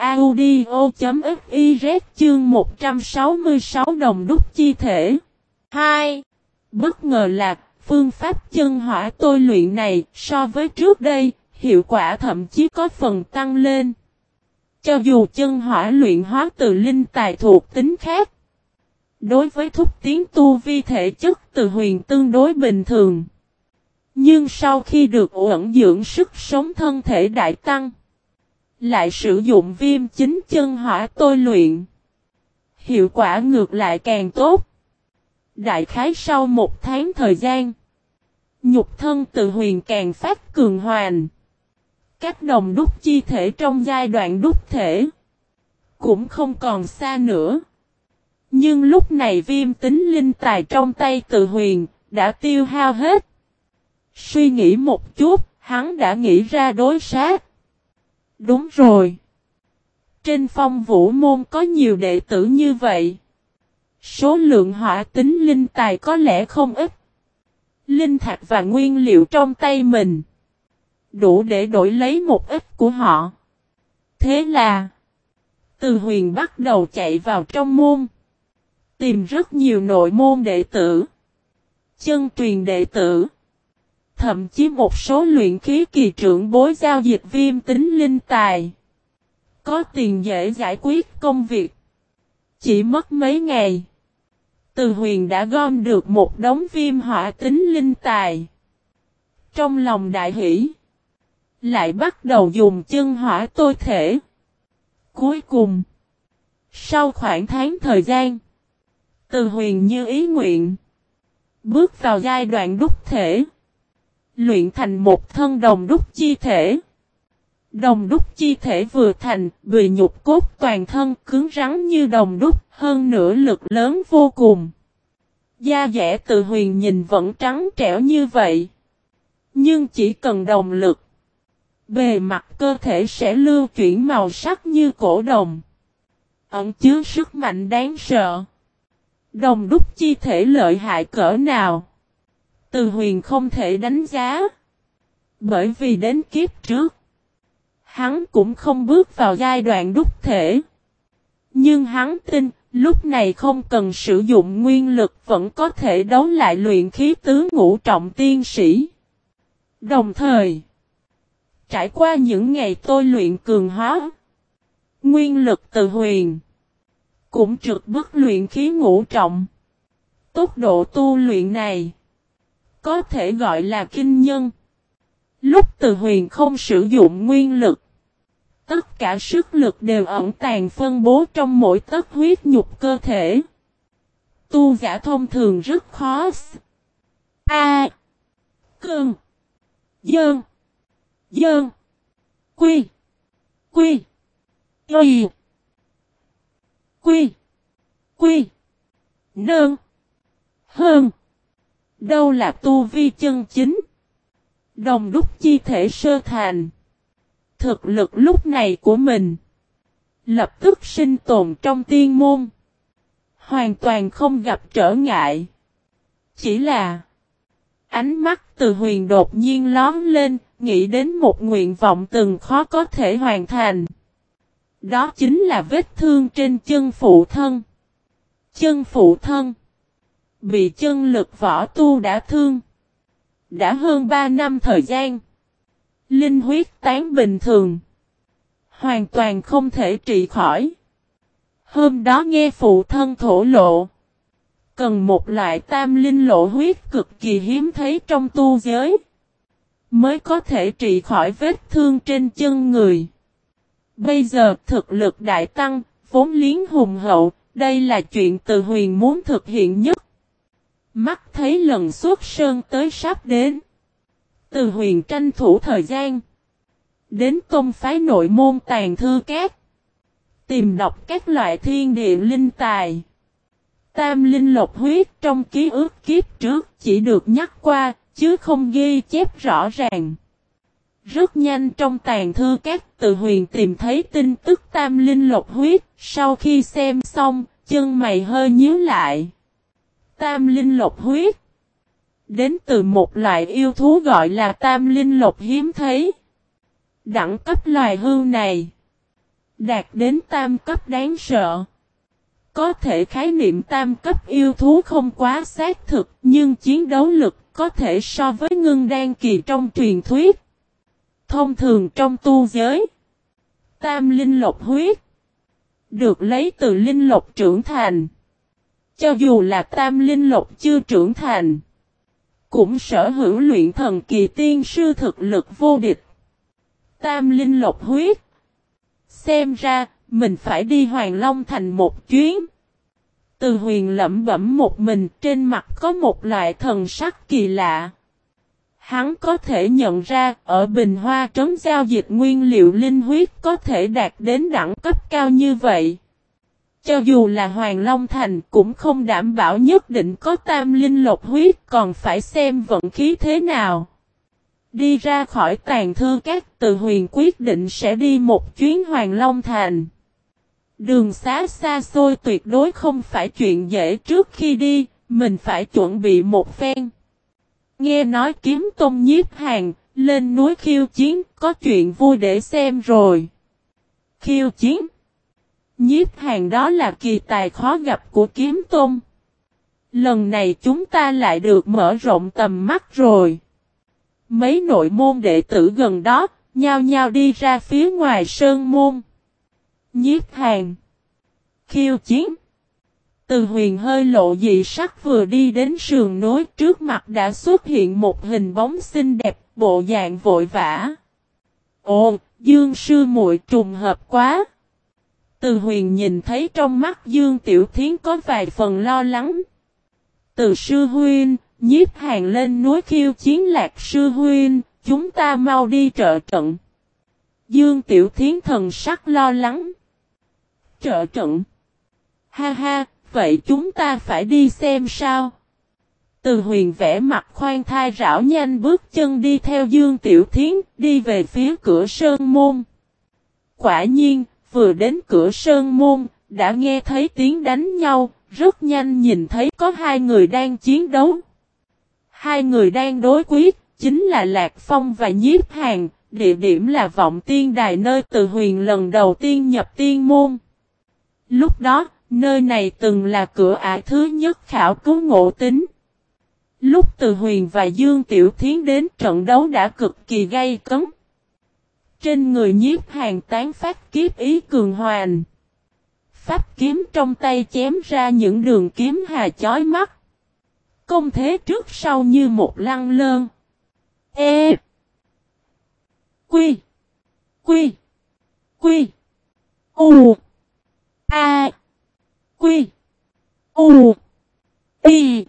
audio.fiz chương một trăm sáu mươi sáu đồng đúc chi thể. hai. Bất ngờ là phương pháp chân hỏa tôi luyện này so với trước đây, hiệu quả thậm chí có phần tăng lên. Cho dù chân hỏa luyện hóa từ linh tài thuộc tính khác, đối với thúc tiến tu vi thể chất Từ Huyền tương đối bình thường. Nhưng sau khi được ẩn dưỡng sức sống thân thể đại tăng, lại sử dụng viêm chính chân hỏa tôi luyện, hiệu quả ngược lại càng tốt. Đại khái sau một tháng thời gian, nhục thân Từ Huyền càng phát cường hoàn. Các đồng đúc chi thể trong giai đoạn đúc thể cũng không còn xa nữa. Nhưng lúc này viêm tính linh tài trong tay Từ Huyền đã tiêu hao hết. Suy nghĩ một chút, hắn đã nghĩ ra đối sách. Đúng rồi. Trên Phong Vũ Môn có nhiều đệ tử như vậy. Số lượng hỏa tính linh tài có lẽ không ít. Linh thạch và nguyên liệu trong tay mình đủ để đổi lấy một ít của họ. Thế là Từ Huyền bắt đầu chạy vào trong môn. Tìm rất nhiều nội môn đệ tử, chân truyền đệ tử. Thậm chí một số luyện khí kỳ trưởng bối giao dịch viêm tính linh tài. Có tiền dễ giải quyết công việc. Chỉ mất mấy ngày, Từ Huyền đã gom được một đống viêm hỏa tính linh tài. Trong lòng đại hỷ, lại bắt đầu dùng chân hỏa tôi thể. Cuối cùng, sau khoảng tháng thời gian, Từ Huyền như ý nguyện, bước vào giai đoạn đúc thể. Luyện thành một thân đồng đúc chi thể. Đồng đúc chi thể vừa thành, bì nhục cốt toàn thân cứng rắn như đồng đúc, hơn nữa lực lớn vô cùng. Da dẻ Từ Huyền nhìn vẫn trắng trẻo như vậy. Nhưng chỉ cần đồng lực, bề mặt cơ thể sẽ lưu chuyển màu sắc như cổ đồng. Ẩn chứa sức mạnh đáng sợ. Đồng đúc chi thể lợi hại cỡ nào, Từ Huyền không thể đánh giá. Bởi vì đến kiếp trước, hắn cũng không bước vào giai đoạn đúc thể. Nhưng hắn tin, lúc này không cần sử dụng nguyên lực vẫn có thể đấu lại luyện khí tứ ngũ trọng tiên sĩ. Đồng thời, trải qua những ngày tôi luyện cường hóa, nguyên lực Từ Huyền cũng trực bức luyện khí ngũ trọng. Tốc độ tu luyện này có thể gọi là kinh nhân. Lúc Từ Huyền không sử dụng nguyên lực, tất cả sức lực đều ẩn tàng phân bố trong mỗi tấc huyết nhục cơ thể. Tu giả thông thường rất khó. A. Cơn. Dơn. Dơn. Quy. Quy. Y. Quy. Quy. Nơn. Hơn. Đâu là tu vi chân chính. Đồng đúc chi thể sơ thành. Thực lực lúc này của mình, lập tức sinh tồn trong tiên môn. Hoàn toàn không gặp trở ngại. Chỉ là ánh mắt Từ Huyền đột nhiên lóm lên, nghĩ đến một nguyện vọng từng khó có thể hoàn thành. Đó chính là vết thương trên chân phụ thân. Chân phụ thân bị chân lực võ tu đã thương. Đã hơn ba năm thời gian. Linh huyết tán bình thường, hoàn toàn không thể trị khỏi. Hôm đó nghe phụ thân thổ lộ, cần một loại tam linh lộ huyết cực kỳ hiếm thấy trong tu giới, mới có thể trị khỏi vết thương trên chân người. Bây giờ thực lực đại tăng, vốn liếng hùng hậu, đây là chuyện Từ Huyền muốn thực hiện nhất. Mắt thấy lần xuất sơn tới sắp đến, Từ Huyền tranh thủ thời gian, đến tôn phái nội môn Tàn Thư Các, tìm đọc các loại thiên địa linh tài. Tam linh lộc huyết trong ký ức kiếp trước chỉ được nhắc qua, chứ không ghi chép rõ ràng. Rất nhanh trong Tàn Thư Các, Từ Huyền tìm thấy tin tức tam linh lộc huyết, sau khi xem xong, chân mày hơi nhíu lại. Tam linh lộc huyết đến từ một loại yêu thú gọi là tam linh lộc hiếm thấy. Đẳng cấp loài hưu này đạt đến tam cấp đáng sợ. Có thể khái niệm tam cấp yêu thú không quá xác thực, nhưng chiến đấu lực có thể so với ngưng đan kỳ trong truyền thuyết. Thông thường trong tu giới, tam linh lộc huyết được lấy từ linh lộc trưởng thành. Cho dù là tam linh lộc chưa trưởng thành, cũng sở hữu luyện thần kỳ tiên sư thực lực vô địch. Tam linh lộc huyết. Xem ra, mình phải đi Hoàng Long Thành một chuyến. Từ Huyền lẩm bẩm một mình, trên mặt có một loại thần sắc kỳ lạ. Hắn có thể nhận ra ở Bình Hoa trấn giao dịch nguyên liệu linh huyết có thể đạt đến đẳng cấp cao như vậy. Cho dù là Hoàng Long Thành cũng không đảm bảo nhất định có tam linh lộc huyết, còn phải xem vận khí thế nào. Đi ra khỏi Tàn Thư Các, Từ Huyền quyết định sẽ đi một chuyến Hoàng Long Thành. Đường xá xa xôi tuyệt đối không phải chuyện dễ, trước khi đi, mình phải chuẩn bị một phen. Nghe nói Kiếm Tôn Nhiếp Hàn lên núi khiêu chiến, có chuyện vui để xem rồi. Khiêu chiến? Nhiếp Hàn đó là kỳ tài khó gặp của Kiếm Tôn. Lần này chúng ta lại được mở rộng tầm mắt rồi. Mấy nội môn đệ tử gần đó, nhao nhao đi ra phía ngoài sơn môn. Nhiếp Hàn khiêu chiến. Từ Huyền hơi lộ dị sắc, vừa đi đến sườn núi, trước mặt đã xuất hiện một hình bóng xinh đẹp, bộ dạng vội vã. Ồ, Dương sư muội trùng hợp quá. Từ Huyền nhìn thấy trong mắt Dương Tiểu Thiến có vài phần lo lắng. Từ sư huynh, Nhiếp Hàn lên núi khiêu chiến Lạc sư huynh, chúng ta mau đi trợ trận. Dương Tiểu Thiến thần sắc lo lắng. Trợ trận? Ha ha, vậy chúng ta phải đi xem sao? Từ Huyền vẽ mặt khoan thai rảo nhanh bước chân đi theo Dương Tiểu Thiến, đi về phía cửa sơn môn. Quả nhiên, vừa đến cửa sơn môn, đã nghe thấy tiếng đánh nhau, rất nhanh nhìn thấy có hai người đang chiến đấu. Hai người đang đối quyết, chính là Lạc Phong và Nhiếp Hàn, địa điểm là Vọng Tiên Đài nơi Từ Huyền lần đầu tiên nhập tiên môn. Lúc đó, nơi này từng là cửa ải thứ nhất khảo cứu Ngộ Tính. Lúc Từ Huyền và Dương Tiểu Thiến đến, trận đấu đã cực kỳ gay cấn. Trên người Nhiếp Hàn tán phát kiếp ý cường hoành. Pháp kiếm trong tay chém ra những đường kiếm hà chói mắt. Công thế trước sau như một lăng lơn. E. Quy. Quy. Quy. U. A. Quy. U. Y.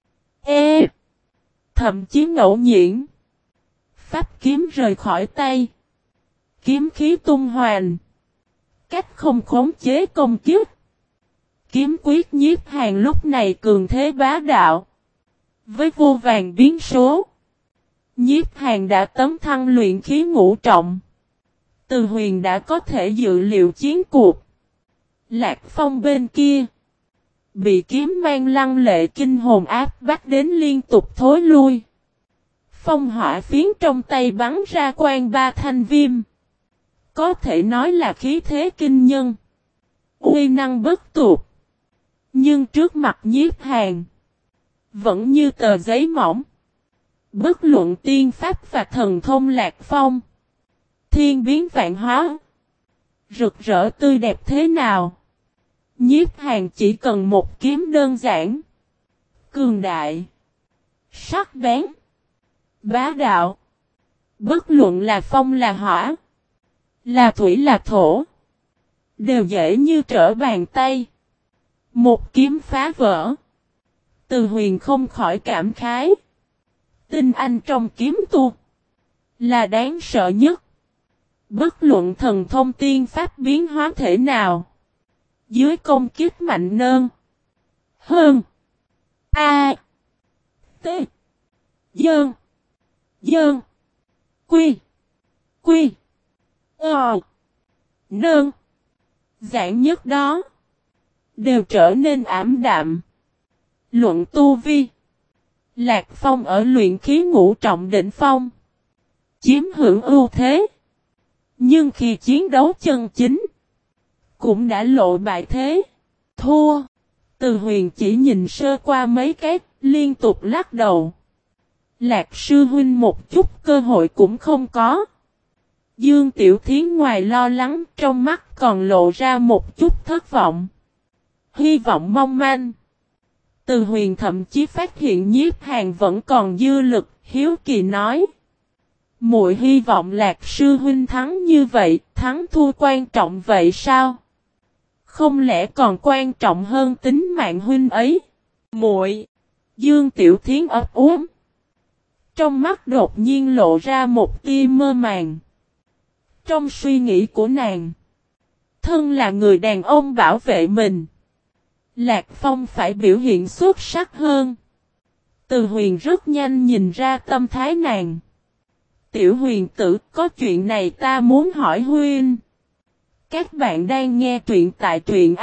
E. Thậm chí ngẫu nhiên. Pháp kiếm rời khỏi tay. Kiếm khí tung hoành. Cách không khống chế công kiếp. Kiếm quyết Nhiếp Hàn lúc này cường thế bá đạo. Với vô vàng biến số. Nhiếp Hàn đã tấn thăng luyện khí ngũ trọng. Từ Huyền đã có thể dự liệu chiến cuộc. Lạc Phong bên kia. Bị kiếm mang lăng lệ kinh hồn áp bắt đến liên tục thối lui. Phong hỏa phiến trong tay bắn ra quang ba thanh viêm. Có thể nói là khí thế kinh nhân. Uy năng bất tụt. Nhưng trước mặt Nhiếp Hàn. Vẫn như tờ giấy mỏng. Bất luận tiên pháp và thần thông Lạc Phong. Thiên biến vạn hóa. Rực rỡ tươi đẹp thế nào. Nhiếp Hàn chỉ cần một kiếm đơn giản. Cường đại. Sắc bén. Bá đạo. Bất luận là phong là hỏa. Là thủy là thổ. Đều dễ như trở bàn tay. Một kiếm phá vỡ. Từ Huyền không khỏi cảm khái. Tinh anh trong kiếm tu. Là đáng sợ nhất. Bất luận thần thông tiên pháp biến hóa thể nào. Dưới công kích mạnh nơn. Hơn. A. T. Dơn. Dơn. Quy. Quy. Ờ. Nơn. Dạng nhất đó. Đều trở nên ảm đạm. Luận tu vi. Lạc Phong ở luyện khí ngũ trọng đỉnh phong. Chiếm hưởng ưu thế. Nhưng khi chiến đấu chân chính. Cũng đã lộ bại thế. Thua. Từ Huyền chỉ nhìn sơ qua mấy cái. Liên tục lắc đầu. Lạc sư huynh một chút cơ hội cũng không có. Dương Tiểu Thiến ngoài lo lắng, trong mắt còn lộ ra một chút thất vọng. Hy vọng mong manh. Từ Huyền thậm chí phát hiện Nhiếp Hàn vẫn còn dư lực, hiếu kỳ nói. Muội hy vọng Lạc sư huynh thắng như vậy, thắng thua quan trọng vậy sao? Không lẽ còn quan trọng hơn tính mạng huynh ấy? Muội. Dương Tiểu Thiến ấp úng. Trong mắt đột nhiên lộ ra một tia mơ màng. Trong suy nghĩ của nàng, thân là người đàn ông bảo vệ mình, Lạc Phong phải biểu hiện xuất sắc hơn. Từ Huyền rất nhanh nhìn ra tâm thái nàng. Tiểu Huyền tử, có chuyện này ta muốn hỏi huynh. Các bạn đang nghe truyện tại truyện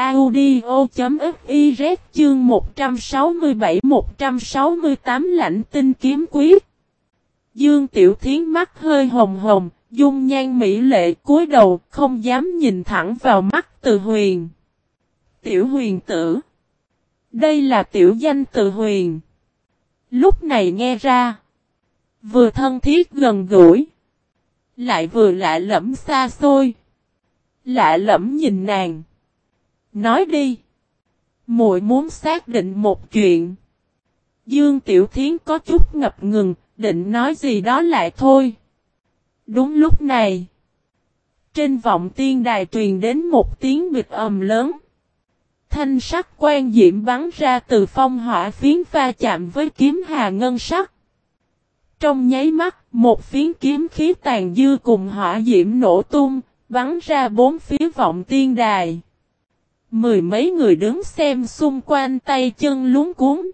audio.fiz chương một trăm sáu mươi bảy một trăm sáu mươi tám Lãnh Tinh Kiếm Quyết. Dương Tiểu Thiến mắt hơi hồng hồng, dung nhan mỹ lệ cúi đầu, không dám nhìn thẳng vào mắt Từ Huyền. Tiểu Huyền tử. Đây là tiểu danh Từ Huyền. Lúc này nghe ra, vừa thân thiết gần gũi, lại vừa lạ lẫm xa xôi. Lạ lẫm nhìn nàng. Nói đi. Muội muốn xác định một chuyện. Dương Tiểu Thiến có chút ngập ngừng, định nói gì đó lại thôi. Đúng lúc này, trên vọng tiên đài truyền đến một tiếng bịch ầm lớn. Thanh sắc quan diễm bắn ra từ phong hỏa phiến va chạm với kiếm hà ngân sắc. Trong nháy mắt, một phiến kiếm khí tàn dư cùng hỏa diễm nổ tung, bắn ra bốn phía vọng tiên đài. Mười mấy người đứng xem xung quanh tay chân luống cuống.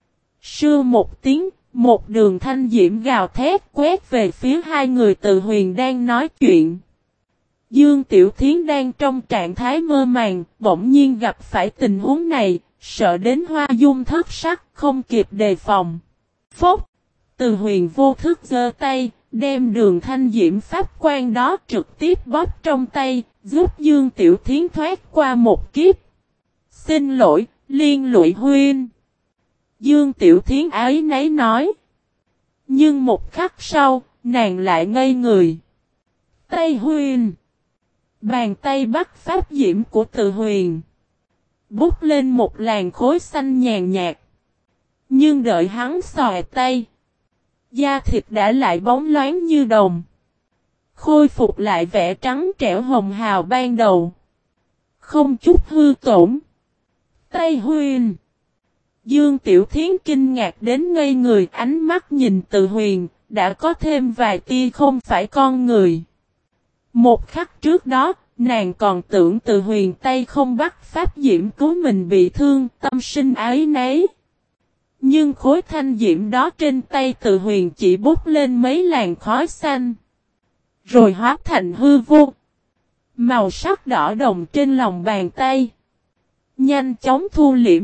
Sưa một tiếng, một đường thanh diễm gào thét quét về phía hai người Từ Huyền đang nói chuyện. Dương Tiểu Thiến đang trong trạng thái mơ màng, bỗng nhiên gặp phải tình huống này, sợ đến hoa dung thất sắc, không kịp đề phòng. Phốc! Từ Huyền vô thức giơ tay, đem đường thanh diễm pháp quan đó trực tiếp bóp trong tay, giúp Dương Tiểu Thiến thoát qua một kiếp. Xin lỗi, liên lụy huynh. Dương Tiểu Thiến ái nấy nói. Nhưng một khắc sau, nàng lại ngây người. Tay huynh. Bàn tay bắt pháp diễm của Từ Huyền. Bút lên một làn khối xanh nhàn nhạt. Nhưng đợi hắn xòe tay. Da thịt đã lại bóng loáng như đồng. Khôi phục lại vẻ trắng trẻo hồng hào ban đầu. Không chút hư tổn. Tay huynh. Dương Tiểu Thiến kinh ngạc đến ngây người, ánh mắt nhìn Từ Huyền, đã có thêm vài tia không phải con người. Một khắc trước đó, nàng còn tưởng Từ Huyền tay không bắt pháp diễm cứu mình bị thương, tâm sinh ái nấy. Nhưng khối thanh diễm đó trên tay Từ Huyền chỉ bút lên mấy làn khói xanh. Rồi hóa thành hư vô. Màu sắc đỏ đồng trên lòng bàn tay. Nhanh chóng thu liễm.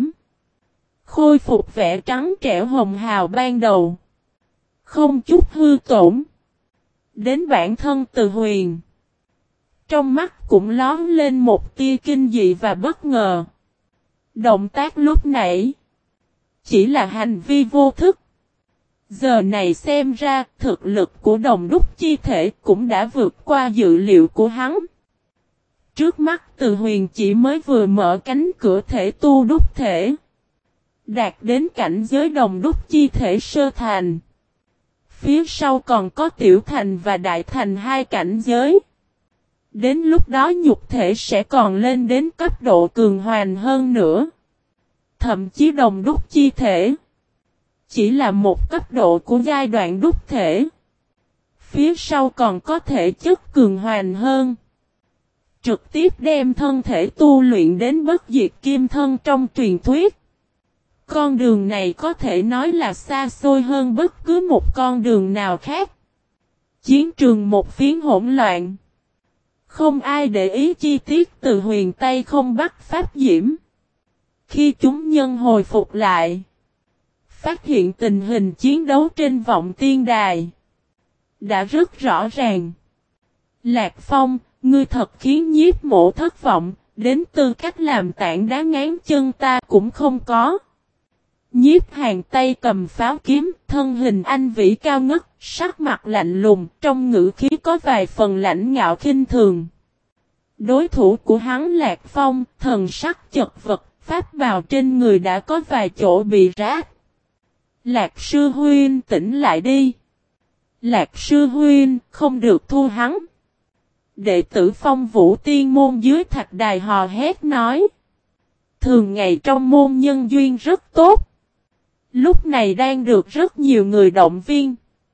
Khôi phục vẻ trắng trẻo hồng hào ban đầu. Không chút hư tổn. Đến bản thân Từ Huyền. Trong mắt cũng lóm lên một tia kinh dị và bất ngờ. Động tác lúc nãy. Chỉ là hành vi vô thức. Giờ này xem ra thực lực của đồng đúc chi thể cũng đã vượt qua dự liệu của hắn. Trước mắt Từ Huyền chỉ mới vừa mở cánh cửa thể tu đúc thể. Đạt đến cảnh giới đồng đúc chi thể sơ thành. Phía sau còn có tiểu thành và đại thành hai cảnh giới. Đến lúc đó nhục thể sẽ còn lên đến cấp độ cường hoàn hơn nữa. Thậm chí đồng đúc chi thể. Chỉ là một cấp độ của giai đoạn đúc thể. Phía sau còn có thể chất cường hoàn hơn. Trực tiếp đem thân thể tu luyện đến bất diệt kim thân trong truyền thuyết. Con đường này có thể nói là xa xôi hơn bất cứ một con đường nào khác. Chiến trường một phiến hỗn loạn. Không ai để ý chi tiết Từ Huyền tay không bắt pháp diễm. Khi chúng nhân hồi phục lại. Phát hiện tình hình chiến đấu trên vọng tiên đài. Đã rất rõ ràng. Lạc Phong, ngươi thật khiến nhiếp mộ thất vọng. Đến tư cách làm tảng đá ngán chân ta cũng không có. Nhiếp Hàng tay cầm pháo kiếm, thân hình anh vĩ cao ngất, sắc mặt lạnh lùng, trong ngữ khí có vài phần lãnh ngạo khinh thường. Đối thủ của hắn Lạc Phong, thần sắc chật vật, pháp bào trên người đã có vài chỗ bị rách. Lạc sư huynh tỉnh lại đi. Lạc sư huynh không được thua hắn. Đệ tử Phong Vũ Tiên môn dưới thạch đài hò hét nói. Thường ngày trong môn nhân duyên rất tốt. Lúc này đang được rất nhiều người động viên.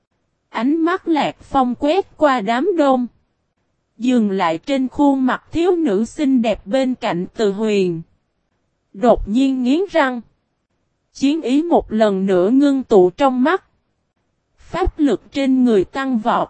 Ánh mắt Lạc Phong quét qua đám đông. Dừng lại trên khuôn mặt thiếu nữ xinh đẹp bên cạnh Từ Huyền. Đột nhiên nghiến răng. Chiến ý một lần nữa ngưng tụ trong mắt. Pháp lực trên người tăng vọt.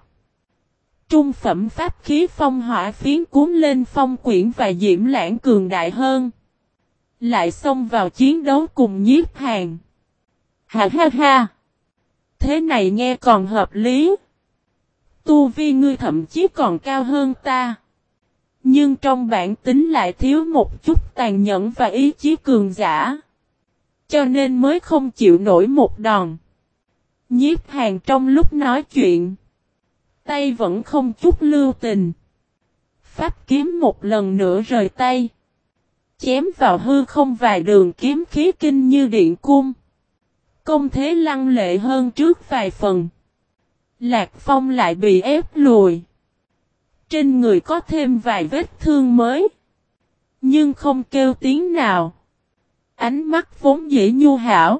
Trung phẩm pháp khí phong hỏa phiến cuốn lên phong quyển và diễm lãng cường đại hơn. Lại xông vào chiến đấu cùng Nhiếp Hàn. Ha ha ha. Thế này nghe còn hợp lý. Tu vi ngươi thậm chí còn cao hơn ta. Nhưng trong bản tính lại thiếu một chút tàn nhẫn và ý chí cường giả. Cho nên mới không chịu nổi một đòn. Nhiếp Hàn trong lúc nói chuyện. Tay vẫn không chút lưu tình. Pháp kiếm một lần nữa rời tay. Chém vào hư không vài đường kiếm khí kinh như điện cung. Công thế lăng lệ hơn trước vài phần. Lạc Phong lại bị ép lùi. Trên người có thêm vài vết thương mới. Nhưng không kêu tiếng nào. Ánh mắt vốn dĩ nhu hảo.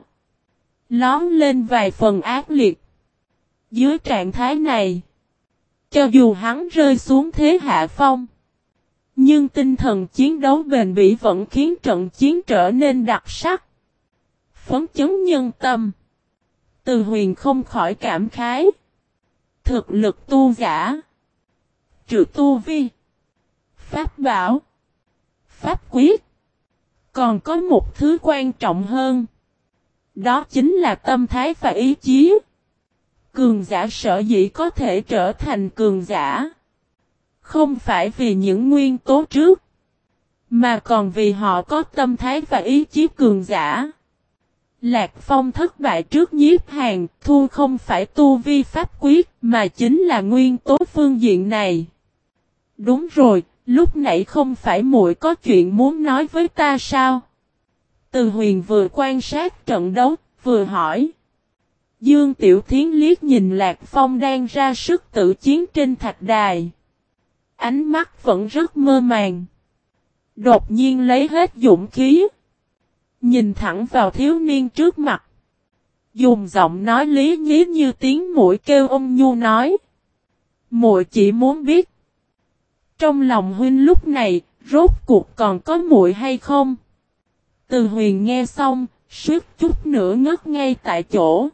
Lón lên vài phần ác liệt. Dưới trạng thái này. Cho dù hắn rơi xuống thế hạ phong. Nhưng tinh thần chiến đấu bền bỉ vẫn khiến trận chiến trở nên đặc sắc. Phấn chấn nhân tâm. Từ Huyền không khỏi cảm khái. Thực lực tu giả. Trừ tu vi. Pháp bảo. Pháp quyết. Còn có một thứ quan trọng hơn. Đó chính là tâm thái và ý chí. Cường giả sở dĩ có thể trở thành cường giả. Không phải vì những nguyên tố trước. Mà còn vì họ có tâm thái và ý chí cường giả. Lạc Phong thất bại trước Nhiếp Hàn, thu không phải tu vi pháp quyết, mà chính là nguyên tố phương diện này. Đúng rồi, lúc nãy không phải muội có chuyện muốn nói với ta sao? Từ Huyền vừa quan sát trận đấu, vừa hỏi. Dương Tiểu Thiến liếc nhìn Lạc Phong đang ra sức tự chiến trên thạch đài. Ánh mắt vẫn rất mơ màng. Đột nhiên lấy hết dũng khí. Nhìn thẳng vào thiếu niên trước mặt. Dùng giọng nói lý nhí như tiếng muội kêu ôn nhu nói. Muội chỉ muốn biết. Trong lòng huynh lúc này, rốt cuộc còn có muội hay không? Từ Huyền nghe xong, suýt chút nữa ngất ngay tại chỗ.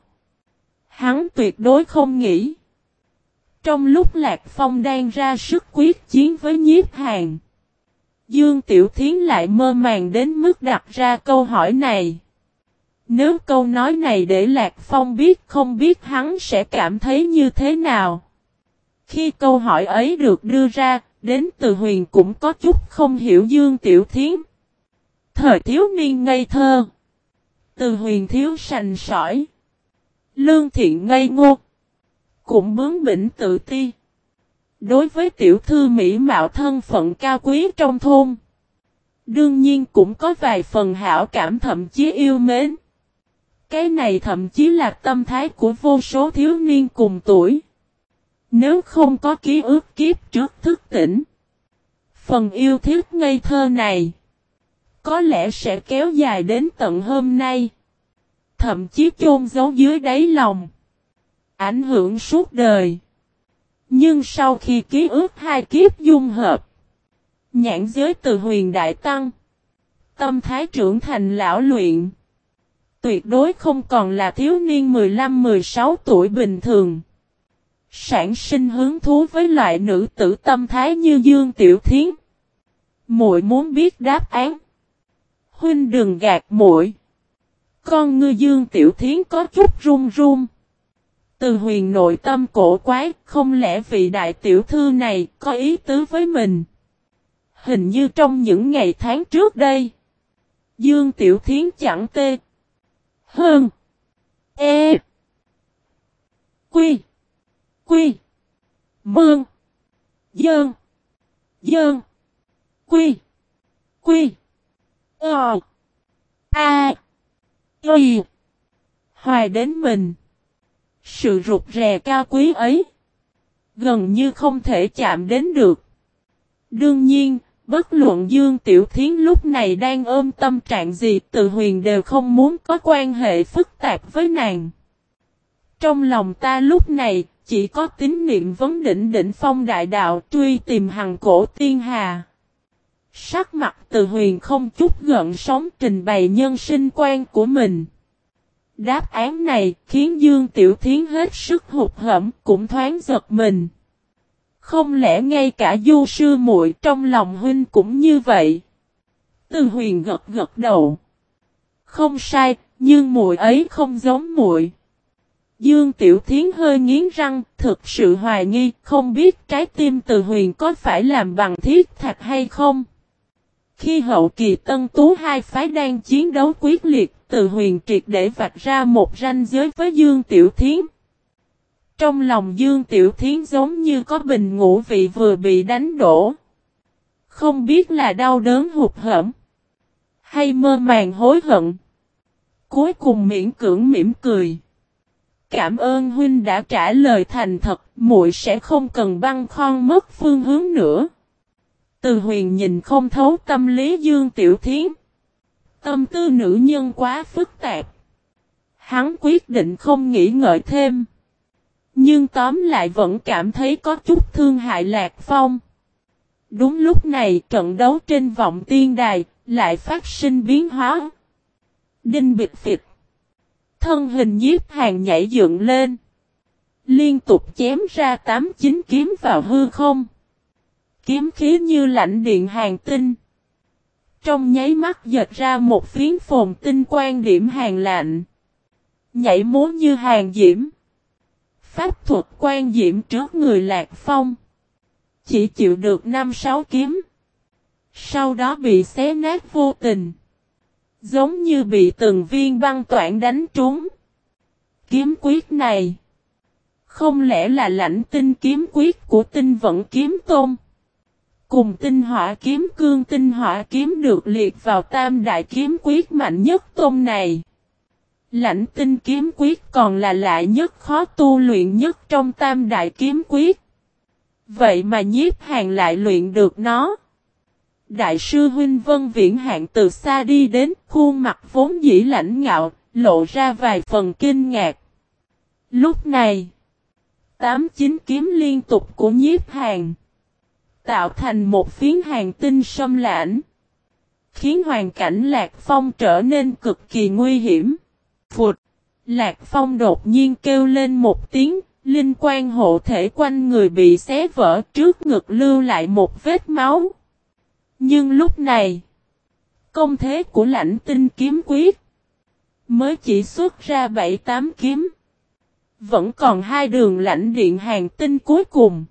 Hắn tuyệt đối không nghĩ. Trong lúc Lạc Phong đang ra sức quyết chiến với Nhiếp Hàn. Dương Tiểu Thiến lại mơ màng đến mức đặt ra câu hỏi này. Nếu câu nói này để Lạc Phong biết không biết hắn sẽ cảm thấy như thế nào. Khi câu hỏi ấy được đưa ra, đến Từ Huyền cũng có chút không hiểu Dương Tiểu Thiến. Thời thiếu niên ngây thơ. Từ Huyền thiếu sành sỏi. Lương thiện ngây ngô. Cũng bướng bỉnh tự ti. Đối với tiểu thư mỹ mạo thân phận cao quý trong thôn. Đương nhiên cũng có vài phần hảo cảm thậm chí yêu mến. Cái này thậm chí là tâm thái của vô số thiếu niên cùng tuổi. Nếu không có ký ức kiếp trước thức tỉnh. Phần yêu thích ngây thơ này. Có lẽ sẽ kéo dài đến tận hôm nay. Thậm chí chôn giấu dưới đáy lòng. Ảnh hưởng suốt đời. Nhưng sau khi ký ức hai kiếp dung hợp. Nhãn giới Từ Huyền đại tăng. Tâm thái trưởng thành lão luyện. Tuyệt đối không còn là thiếu niên mười lăm mười sáu tuổi bình thường. Sản sinh hứng thú với loại nữ tử tâm thái như Dương Tiểu Thiến. Muội muốn biết đáp án. Huynh đừng gạt muội. Con ngươi Dương Tiểu Thiến có chút run run. Từ Huyền nội tâm cổ quái, không lẽ vị đại tiểu thư này có ý tứ với mình? Hình như trong những ngày tháng trước đây, Dương Tiểu Thiến chẳng tê hơn E Quy Quy Mương Dơn Dơn Quy Quy Ờ A Y Hoài đến mình. Sự rụt rè cao quý ấy gần như không thể chạm đến được. Đương nhiên, bất luận Dương Tiểu Thiến lúc này đang ôm tâm trạng gì, Từ Huyền đều không muốn có quan hệ phức tạp với nàng. Trong lòng ta lúc này chỉ có tín niệm vấn đỉnh đỉnh phong đại đạo truy tìm hằng cổ tiên hà. Sắc mặt Từ Huyền không chút gợn sóng trình bày nhân sinh quan của mình. Đáp án này khiến Dương Tiểu Thiến hết sức hụt hẫng cũng thoáng giật mình. Không lẽ ngay cả Du sư muội trong lòng huynh cũng như vậy? Từ Huyền gật gật đầu. Không sai, nhưng muội ấy không giống muội. Dương Tiểu Thiến hơi nghiến răng, thực sự hoài nghi, không biết trái tim Từ Huyền có phải làm bằng thiết thạch hay không. Khi hậu kỳ Tân Tú hai phái đang chiến đấu quyết liệt, Từ Huyền triệt để vạch ra một ranh giới với Dương Tiểu Thiến. Trong lòng Dương Tiểu Thiến giống như có bình ngũ vị vừa bị đánh đổ. Không biết là đau đớn hụt hẫng, hay mơ màng hối hận. Cuối cùng miễn cưỡng mỉm cười. Cảm ơn huynh đã trả lời thành thật, muội sẽ không cần băn khoăn mất phương hướng nữa. Từ Huyền nhìn không thấu tâm lý Dương Tiểu Thiến. Tâm tư nữ nhân quá phức tạp. Hắn quyết định không nghĩ ngợi thêm. Nhưng tóm lại vẫn cảm thấy có chút thương hại Lạc Phong. Đúng lúc này trận đấu trên vọng tiên đài lại phát sinh biến hóa. Đinh bịch phịch. Thân hình Nhiếp Hàn nhảy dựng lên. Liên tục chém ra tám chín kiếm vào hư không. Kiếm khí như lãnh điện hàng tinh. Trong nháy mắt dệt ra một phiến phồn tinh quang điểm hàng lạnh. Nhảy múa như hàng diễm. Pháp thuật quan diễm trước người Lạc Phong. Chỉ chịu được năm sáu kiếm. Sau đó bị xé nát vô tình. Giống như bị từng viên băng toản đánh trúng. Kiếm quyết này. Không lẽ là lãnh tinh kiếm quyết của tinh vận kiếm tôn? Cùng tinh hỏa kiếm cương tinh hỏa kiếm được liệt vào tam đại kiếm quyết mạnh nhất tôn này. Lãnh tinh kiếm quyết còn là lạ nhất khó tu luyện nhất trong tam đại kiếm quyết. Vậy mà Nhiếp Hàn lại luyện được nó. Đại sư huynh Vân Viễn Hạn từ xa đi đến, khuôn mặt vốn dĩ lãnh ngạo, lộ ra vài phần kinh ngạc. Lúc này, tám chín kiếm liên tục của Nhiếp Hàn tạo thành một phiến hàng tinh xâm lãnh, khiến hoàn cảnh Lạc Phong trở nên cực kỳ nguy hiểm. Phụt! Lạc Phong đột nhiên kêu lên một tiếng, linh quang hộ thể quanh người bị xé vỡ, trước ngực lưu lại một vết máu. Nhưng lúc này, công thế của lãnh tinh kiếm quyết mới chỉ xuất ra bảy tám kiếm. Vẫn còn hai đường lãnh điện hàng tinh cuối cùng.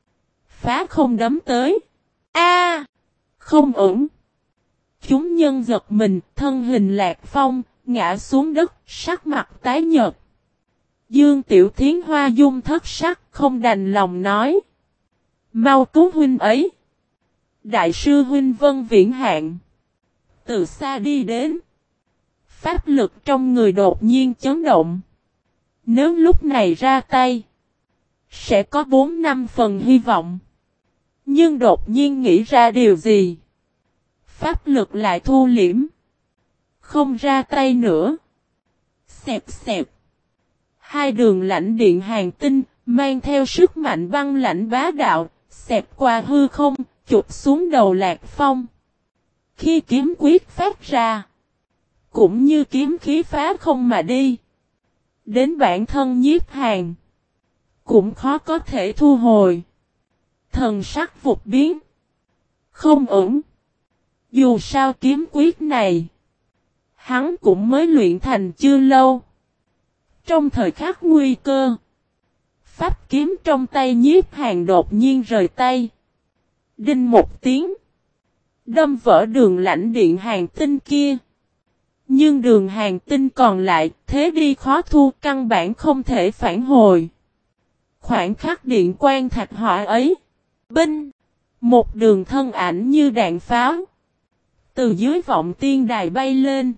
Phá không đấm tới. A, không ổn. Chúng nhân giật mình, thân hình Lạc Phong ngã xuống đất, sắc mặt tái nhợt. Dương Tiểu Thiến hoa dung thất sắc, không đành lòng nói. Mau cứu huynh ấy. Đại sư huynh Vân Viễn Hạn từ xa đi đến. Pháp lực trong người đột nhiên chấn động. Nếu lúc này ra tay, sẽ có bốn năm phần hy vọng. Nhưng đột nhiên nghĩ ra điều gì? Pháp lực lại thu liễm. Không ra tay nữa. Xẹp xẹp. Hai đường lãnh điện hàng tinh, mang theo sức mạnh băng lãnh bá đạo, xẹp qua hư không, chụp xuống đầu Lạc Phong. Khi kiếm quyết phát ra, cũng như kiếm khí phá không mà đi. Đến bản thân Nhiếp Hàn, cũng khó có thể thu hồi. Thần sắc vụt biến. Không ổn. Dù sao kiếm quyết này, hắn cũng mới luyện thành chưa lâu. Trong thời khắc nguy cơ, pháp kiếm trong tay Nhiếp Hàn đột nhiên rời tay. Đinh một tiếng, đâm vỡ đường lãnh điện hàng tinh kia. Nhưng đường hàng tinh còn lại, thế đi khó thu, căn bản không thể phản hồi. Khoảng khắc điện quang thạch hỏa ấy, binh, một đường thân ảnh như đạn pháo, từ dưới vọng tiên đài bay lên.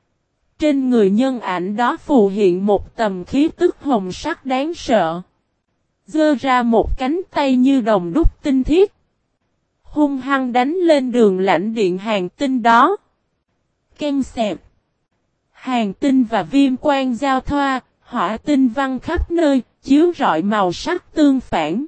Trên người nhân ảnh đó phù hiện một tầm khí tức hồng sắc đáng sợ. Giơ ra một cánh tay như đồng đúc tinh thiết, hung hăng đánh lên đường lãnh điện hàng tinh đó. Ken xẹp. Hàng tinh và viêm quang giao thoa, hỏa tinh văng khắp nơi, chiếu rọi màu sắc tương phản.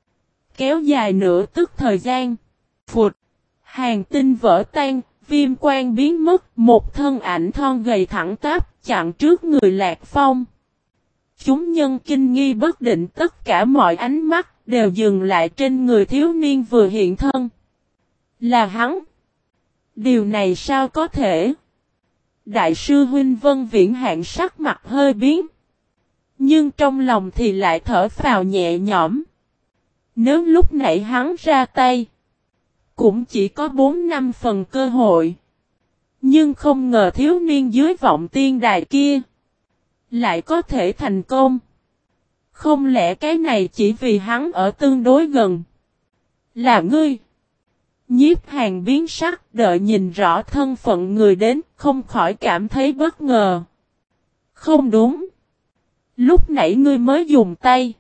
Kéo dài nửa tức thời gian. Phụt. Hàng tinh vỡ tan, viêm quang biến mất, một thân ảnh thon gầy thẳng tắp chặn trước người Lạc Phong. Chúng nhân kinh nghi bất định, tất cả mọi ánh mắt đều dừng lại trên người thiếu niên vừa hiện thân. Là hắn. Điều này sao có thể? Đại sư huynh Vân Viễn Hạn sắc mặt hơi biến. Nhưng trong lòng thì lại thở phào nhẹ nhõm. Nếu lúc nãy hắn ra tay, cũng chỉ có bốn năm phần cơ hội. Nhưng không ngờ thiếu niên dưới vọng tiên đài kia lại có thể thành công. Không lẽ cái này chỉ vì hắn ở tương đối gần? Là ngươi? Nhiếp Hàn biến sắc, đợi nhìn rõ thân phận người đến, không khỏi cảm thấy bất ngờ. Không đúng. Lúc nãy ngươi mới dùng tay.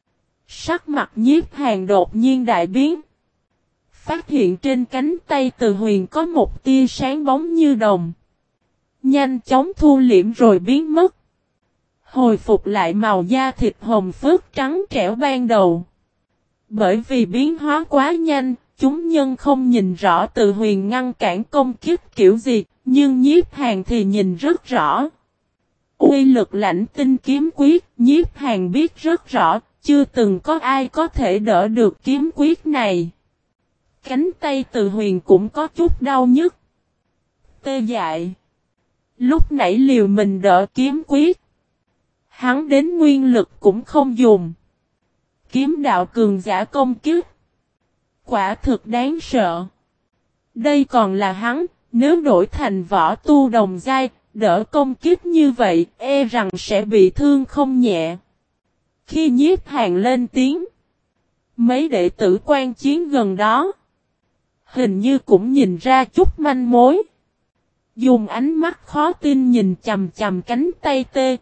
Sắc mặt Nhiếp Hàn đột nhiên đại biến. Phát hiện trên cánh tay Từ Huyền có một tia sáng bóng như đồng. Nhanh chóng thu liễm rồi biến mất. Hồi phục lại màu da thịt hồng phớt trắng trẻo ban đầu. Bởi vì biến hóa quá nhanh, chúng nhân không nhìn rõ Từ Huyền ngăn cản công kích kiểu gì, nhưng Nhiếp Hàn thì nhìn rất rõ. Uy lực lãnh tinh kiếm quyết, Nhiếp Hàn biết rất rõ, chưa từng có ai có thể đỡ được kiếm quyết này. Cánh tay Từ Huyền cũng có chút đau nhức. Tê dại. Lúc nãy liều mình đỡ kiếm quyết. Hắn đến nguyên lực cũng không dùng. Kiếm đạo cường giả công kích. Quả thực đáng sợ. Đây còn là hắn, nếu đổi thành võ tu đồng giai, đỡ công kích như vậy, e rằng sẽ bị thương không nhẹ. Khi Nhiếp Hàn lên tiếng, mấy đệ tử quan chiến gần đó hình như cũng nhìn ra chút manh mối. Dùng ánh mắt khó tin nhìn chầm chầm cánh tay tê.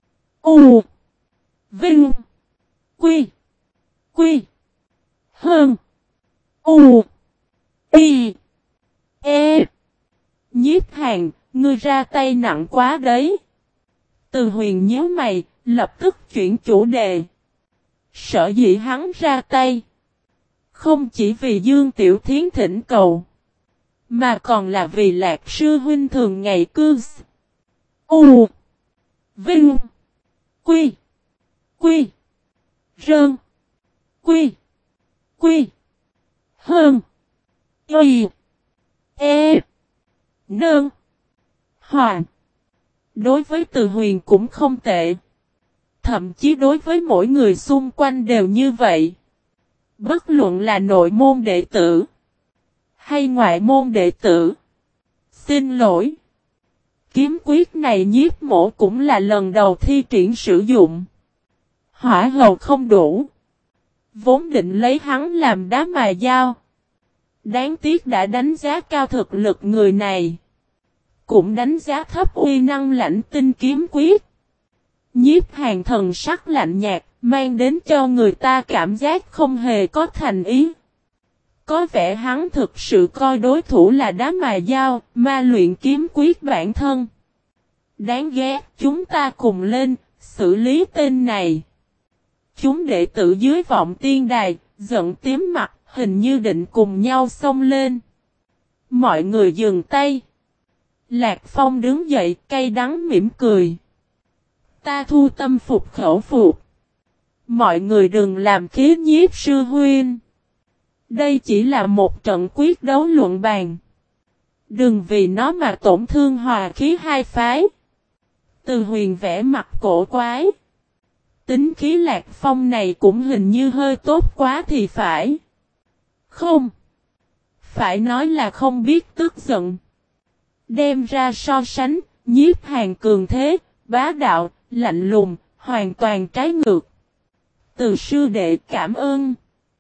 U. Vinh. Quy. Quy. Hơn. U. Y. E. Nhiếp Hàn, ngươi ra tay nặng quá đấy. Từ Huyền nhíu mày, lập tức chuyển chủ đề. Sở dĩ hắn ra tay, không chỉ vì Dương Tiểu Thiến thỉnh cầu, mà còn là vì Lạc sư huynh thường ngày cư U. Vinh. Quy. Quy. Rơn. Quy. Quy. Hơn. Y. E. Nơn. Hoàng. Đối với Từ Huyền cũng không tệ. Thậm chí đối với mỗi người xung quanh đều như vậy. Bất luận là nội môn đệ tử hay ngoại môn đệ tử. Xin lỗi. Kiếm quyết này Nhiếp mổ cũng là lần đầu thi triển sử dụng. Hỏa hầu không đủ. Vốn định lấy hắn làm đá mài dao. Đáng tiếc đã đánh giá cao thực lực người này. Cũng đánh giá thấp uy năng lãnh tinh kiếm quyết. Nhiếp Hàn thần sắc lạnh nhạt, mang đến cho người ta cảm giác không hề có thành ý. Có vẻ hắn thực sự coi đối thủ là đá mài dao, ma luyện kiếm quyết bản thân. Đáng ghét, chúng ta cùng lên, xử lý tên này. Chúng đệ tử dưới vọng tiên đài, giận tím mặt, hình như định cùng nhau xông lên. Mọi người dừng tay. Lạc Phong đứng dậy, cay đắng mỉm cười. Ta thu tâm phục khẩu phục. Mọi người đừng làm khí Nhiếp sư huynh. Đây chỉ là một trận quyết đấu luận bàn. Đừng vì nó mà tổn thương hòa khí hai phái. Từ Huyền vẽ mặt cổ quái. Tính khí Lạc Phong này cũng hình như hơi tốt quá thì phải. Không. Phải nói là không biết tức giận. Đem ra so sánh, Nhiếp Hàn cường thế, bá đạo, lạnh lùng, hoàn toàn trái ngược. Từ sư đệ cảm ơn.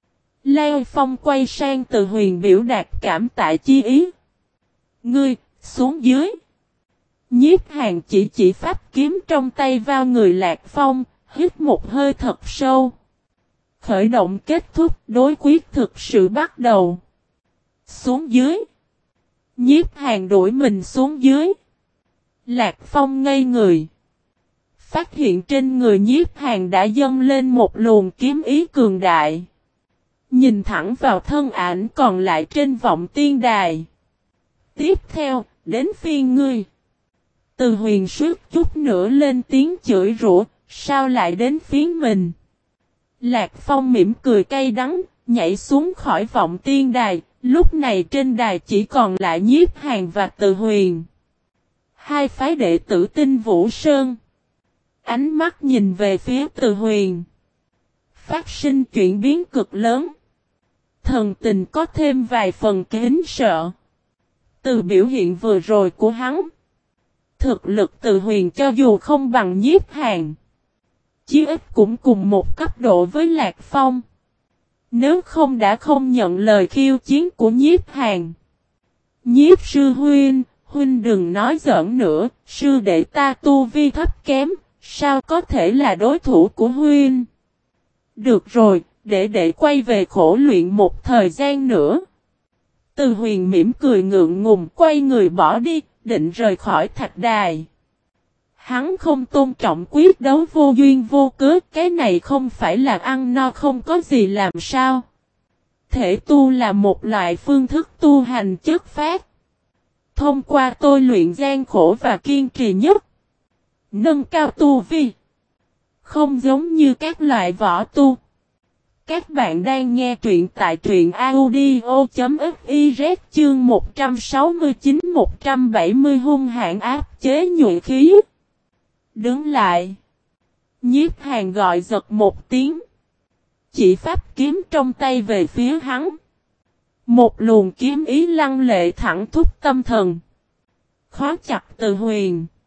Lao Phong quay sang Từ Huyền biểu đạt cảm tạ chi ý. Ngươi, xuống dưới. Nhiếp Hàn chỉ chỉ pháp kiếm trong tay vào người Lạc Phong, hít một hơi thật sâu. Khởi động kết thúc, đối quyết thực sự bắt đầu. Xuống dưới. Nhiếp Hàn đuổi mình xuống dưới. Lạc Phong ngây người. phát hiện trên người Nhiếp Hàn đã dâng lên một luồng kiếm ý cường đại. Nhìn thẳng vào thân ảnh còn lại trên vọng tiên đài. Tiếp theo, đến phiên ngươi. Từ Huyền suýt chút nữa lên tiếng chửi rủa, sao lại đến phiến mình? Lạc Phong mỉm cười cay đắng, nhảy xuống khỏi vọng tiên đài, lúc này trên đài chỉ còn lại Nhiếp Hàn và Từ Huyền. Hai phái đệ tử Tinh Vũ Sơn. Ánh mắt nhìn về phía Từ Huyền. Phát sinh chuyển biến cực lớn. Thần tình có thêm vài phần kính sợ. Từ biểu hiện vừa rồi của hắn. Thực lực Từ Huyền cho dù không bằng Nhiếp Hàn, chí ít cũng cùng một cấp độ với Lạc Phong. Nếu không đã không nhận lời khiêu chiến của Nhiếp Hàn. Nhiếp sư huynh, huynh đừng nói giỡn nữa, sư đệ ta tu vi thấp kém, sao có thể là đối thủ của huynh? Được rồi, để đệ quay về khổ luyện một thời gian nữa. Từ Huyền mỉm cười ngượng ngùng quay người bỏ đi, định rời khỏi thạch đài. Hắn không tôn trọng quyết đấu vô duyên vô cớ, cái này không phải là ăn no không có gì làm sao. Thể tu là một loại phương thức tu hành chất phát. Thông qua tôi luyện gian khổ và kiên trì nhất. Nâng cao tu vi. Không giống như các loại võ tu. Các bạn đang nghe truyện tại truyện audio.fiz chương một trăm sáu mươi chín một trăm bảy mươi hung hãn áp chế nhuệ khí. Đứng lại. Nhiếp Hàn gọi giật một tiếng. Chỉ pháp kiếm trong tay về phía hắn. Một luồng kiếm ý lăng lệ thẳng thúc tâm thần. Khó chặt Từ Huyền.